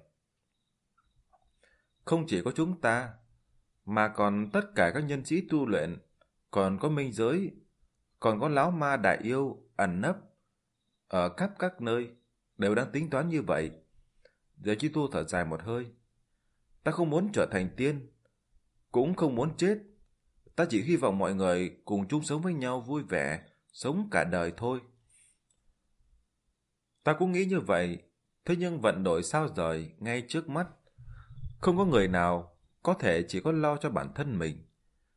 Không chỉ có chúng ta, mà còn tất cả các nhân sĩ tu luyện, còn có minh giới, còn có lão ma đại yêu ẩn nấp ở khắp các nơi, đều đang tính toán như vậy. Diệp Chi Thu thở dài một hơi. Ta không muốn trở thành tiên, cũng không muốn chết. Ta chỉ hy vọng mọi người cùng chung sống với nhau vui vẻ, sống cả đời thôi. Ta cũng nghĩ như vậy, thế nhưng vận đổi sao rời ngay trước mắt. Không có người nào có thể chỉ có lo cho bản thân mình.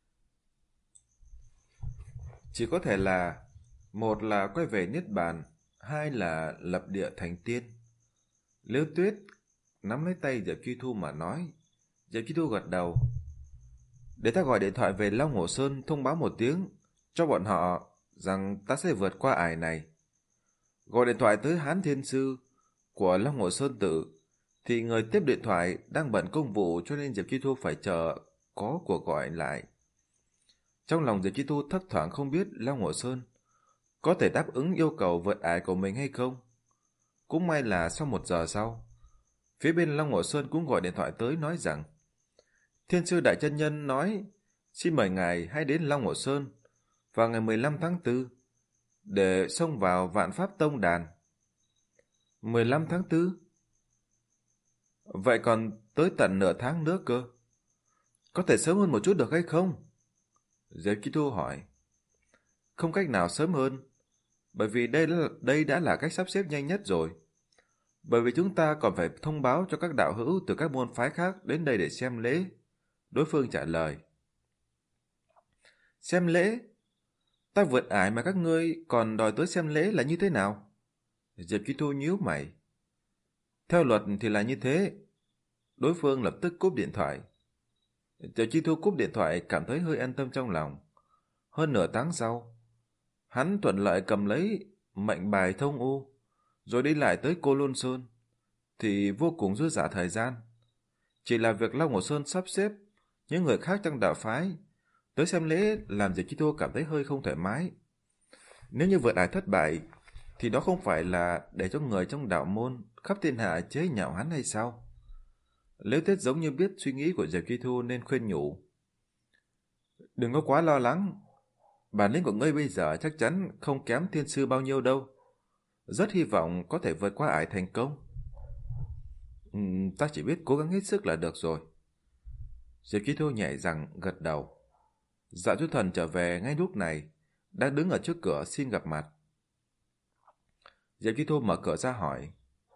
Chỉ có thể là một là quay về Niết Bàn, hai là lập địa thành tiên. Liễu Tuyết nắm lấy tay Diệp Chi Thu mà nói. Diệp Chi Thu gật đầu. Để ta gọi điện thoại về Long Hồ Sơn thông báo một tiếng cho bọn họ rằng ta sẽ vượt qua ải này. Gọi điện thoại tới Hán Thiên Sư của Long Hồ Sơn Tự thì người tiếp điện thoại đang bận công vụ, cho nên Diệp Chi Thu phải chờ có cuộc gọi lại. Trong lòng Diệp Chi Thu thấp thoáng không biết Long Hồ Sơn có thể đáp ứng yêu cầu vượt ải của mình hay không. Cũng may là sau một giờ sau, phía bên Long Hồ Sơn cũng gọi điện thoại tới nói rằng Thiên Sư Đại Chân Nhân nói xin mời ngài hãy đến Long Hồ Sơn vào ngày mười lăm tháng tư để xông vào Vạn Pháp Tông đàn. mười lăm tháng tư? Vậy còn tới tận nửa tháng nữa cơ. Có thể sớm hơn một chút được hay không? Diệp Chi Thu hỏi. Không cách nào sớm hơn, bởi vì đây, là, đây đã là cách sắp xếp nhanh nhất rồi. Bởi vì chúng ta còn phải thông báo cho các đạo hữu từ các môn phái khác đến đây để xem lễ. Đối phương trả lời. Xem lễ? Ta vượt ải mà các ngươi còn đòi tới xem lễ là như thế nào? Diệp Chi Thu nhíu mày. Theo luật thì là như thế. Đối phương lập tức cúp điện thoại. Diệp Chi Thu cúp điện thoại cảm thấy hơi an tâm trong lòng. Hơn nửa tháng sau, hắn thuận lợi cầm lấy mệnh bài thông u, rồi đi lại tới Cô Lôn Sơn, thì vô cùng dư dả thời gian. Chỉ là việc Long Hồ Sơn sắp xếp những người khác trong đạo phái tới xem lễ làm Diệp Chi Thu cảm thấy hơi không thoải mái. Nếu như vượt ải thất bại, thì đó không phải là để cho người trong đạo môn khắp thiên hạ chế nhạo hắn hay sao? Liễu Tuyết giống như biết suy nghĩ của Diệp Chi Thu nên khuyên nhủ. Đừng có quá lo lắng. Bản lĩnh của ngươi bây giờ chắc chắn không kém Thiên Sư bao nhiêu đâu. Rất hy vọng có thể vượt qua ải thành công. Ừ, ta chỉ biết cố gắng hết sức là được rồi. Diệp Chi Thu nhẹ rằng gật đầu. Dạ Du Thần trở về ngay lúc này, đang đứng ở trước cửa xin gặp mặt. Diệp Chi Thu mở cửa ra hỏi.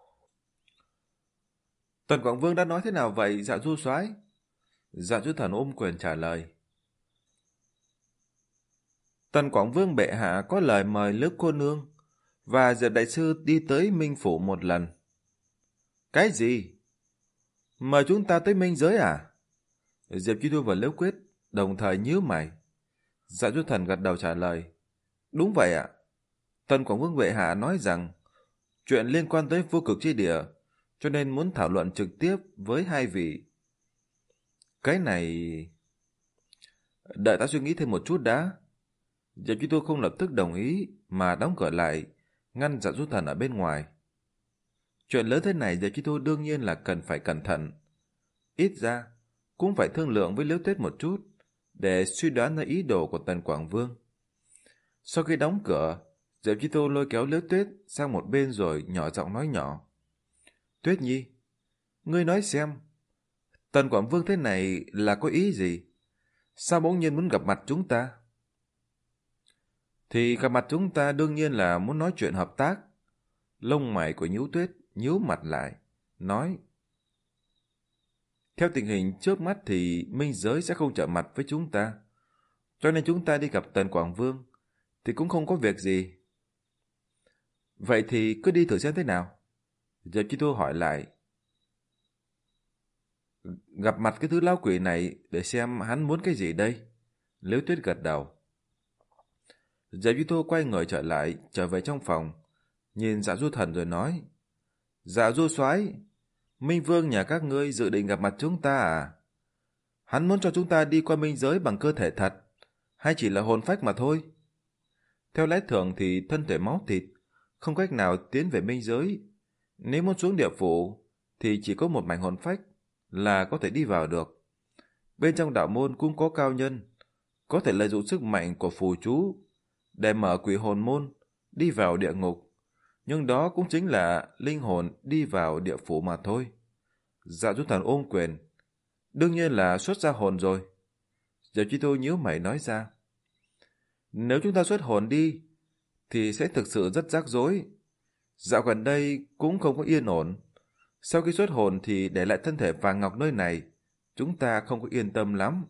Tần Quảng Vương đã nói thế nào vậy Dạ Du soái? Dạ Du Thần ôm quyền trả lời. Tần Quảng Vương bệ hạ có lời mời Liễu cô nương và Diệp đại sư đi tới Minh Phủ một lần. Cái gì? Mời chúng ta tới Minh Giới à? Diệp Chi Thu và Liễu Quyết đồng thời nhíu mày. Dạ Du Thần gật đầu trả lời. Đúng vậy ạ. Tần Quảng Vương bệ hạ nói rằng chuyện liên quan tới vô cực chi địa, cho nên muốn thảo luận trực tiếp với hai vị. Cái này... Đợi ta suy nghĩ thêm một chút đã. Diệp Chi Thu không lập tức đồng ý mà đóng cửa lại, ngăn Dạ Du Thần ở bên ngoài. Chuyện lớn thế này Diệp Chi Thu đương nhiên là cần phải cẩn thận. Ít ra cũng phải thương lượng với Liễu Tuyết một chút để suy đoán ra ý đồ của Tần Quảng Vương. Sau khi đóng cửa, Diệp Chi Thu lôi kéo Liễu Tuyết sang một bên rồi nhỏ giọng nói nhỏ. Tuyết Nhi, ngươi nói xem, Tần Quảng Vương thế này là có ý gì? Sao bỗng nhiên muốn gặp mặt chúng ta? Thì gặp mặt chúng ta đương nhiên là muốn nói chuyện hợp tác. Lông mày của Nhũ Tuyết nhíu mặt lại, nói. Theo tình hình trước mắt thì Minh Giới sẽ không trở mặt với chúng ta. Cho nên chúng ta đi gặp Tần Quảng Vương thì cũng không có việc gì. Vậy thì cứ đi thử xem thế nào. Diệp Chi Thu hỏi lại. Gặp mặt cái thứ lão quỷ này để xem hắn muốn cái gì đây? Liễu Tuyết gật đầu. Diệp Chi Thu quay người trở lại, trở về trong phòng, nhìn Dạ Du Thần rồi nói. Dạ Du soái, Minh Vương nhà các ngươi dự định gặp mặt chúng ta à? Hắn muốn cho chúng ta đi qua Minh Giới bằng cơ thể thật, hay chỉ là hồn phách mà thôi? Theo lẽ thường thì thân thể máu thịt không cách nào tiến về Minh Giới. Nếu muốn xuống địa phủ thì chỉ có một mảnh hồn phách là có thể đi vào được. Bên trong đạo môn cũng có cao nhân có thể lợi dụng sức mạnh của phù chú để mở quỷ hồn môn đi vào địa ngục, nhưng đó cũng chính là linh hồn đi vào địa phủ mà thôi. Dạ Du Thần ôm quyền. Đương nhiên là xuất ra hồn rồi. Diệp Chi Thu nhíu mày nói ra. Nếu chúng ta xuất hồn đi thì sẽ thực sự rất rắc rối. Dạo gần đây cũng không có yên ổn. Sau khi xuất hồn thì để lại thân thể vàng ngọc nơi này chúng ta không có yên tâm lắm.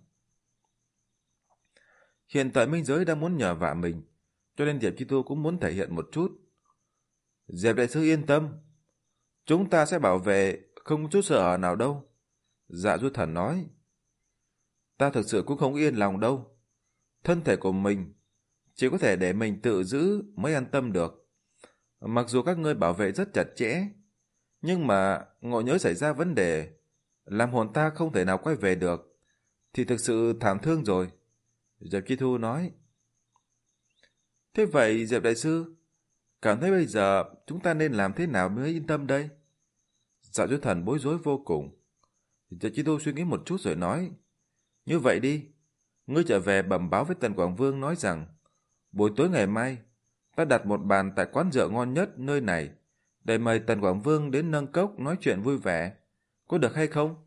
Hiện tại Minh Giới đang muốn nhờ vả mình, cho nên Diệp Chi Thu cũng muốn thể hiện một chút. Diệp đại sư yên tâm, chúng ta sẽ bảo vệ, không chút sợ ở nào đâu. Dạ Du Thần nói. Ta thực sự cũng không yên lòng đâu. Thân thể của mình chỉ có thể để mình tự giữ mới an tâm được. Mặc dù các ngươi bảo vệ rất chặt chẽ, nhưng mà ngộ nhỡ xảy ra vấn đề, làm hồn ta không thể nào quay về được, thì thực sự thảm thương rồi. Diệp Chi Thu nói. Thế vậy Diệp đại sư, cảm thấy bây giờ chúng ta nên làm thế nào mới yên tâm đây? Dạ Du Thần bối rối vô cùng. Diệp Chi Thu suy nghĩ một chút rồi nói. Như vậy đi, ngươi trở về bẩm báo với Tần Quảng Vương nói rằng buổi tối ngày mai ta đặt một bàn tại quán rượu ngon nhất nơi này để mời Tần Quảng Vương đến nâng cốc nói chuyện vui vẻ. Có được hay không?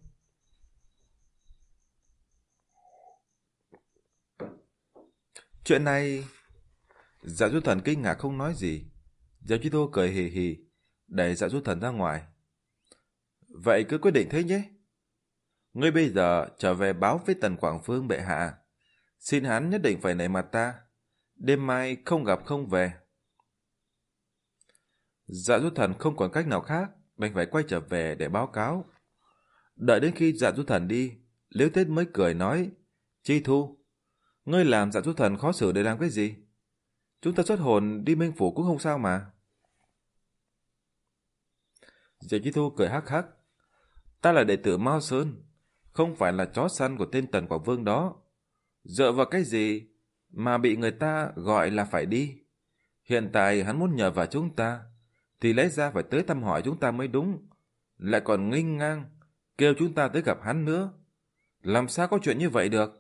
Chuyện này... Dạ Du Thần kinh ngạc không nói gì. Diệp Chi Thu cười hì hì, đẩy Dạ Du Thần ra ngoài. Vậy cứ quyết định thế nhé. Ngươi bây giờ trở về báo với Tần Quảng Vương bệ hạ, xin hắn nhất định phải nể mặt ta, đêm mai không gặp không về. Dạ Du Thần không còn cách nào khác, đành phải quay trở về để báo cáo. Đợi đến khi Dạ Du Thần đi, Liễu Tết mới cười nói, Chi Thu, ngươi làm Dạ Du Thần khó xử để làm cái gì? Chúng ta xuất hồn đi Minh Phủ cũng không sao mà. Diệp Chi Thu cười hắc hắc. Ta là đệ tử Mao Sơn, không phải là chó săn của tên Tần Quảng Vương đó. Dựa vào cái gì mà bị người ta gọi là phải đi? Hiện tại hắn muốn nhờ vào chúng ta, thì lẽ ra phải tới thăm hỏi chúng ta mới đúng. Lại còn nghênh ngang, kêu chúng ta tới gặp hắn nữa. Làm sao có chuyện như vậy được?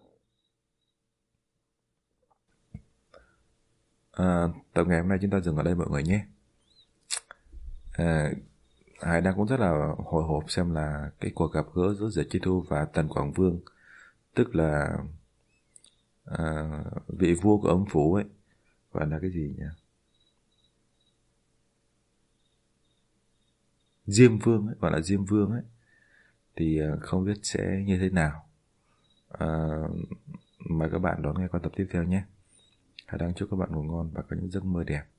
À, tập ngày hôm nay chúng ta dừng ở đây mọi người nhé. À, Hải đang cũng rất là hồi hộp xem là cái cuộc gặp gỡ giữa Diệp Chi Thu và Tần Quảng Vương, tức là à, vị vua của âm phủ ấy, gọi là cái gì nhỉ? Diêm Vương ấy, gọi là Diêm Vương ấy, thì không biết sẽ như thế nào. À, mời các bạn đón nghe qua tập tiếp theo nhé. Hải đang chúc các bạn ngủ ngon và có những giấc mơ đẹp.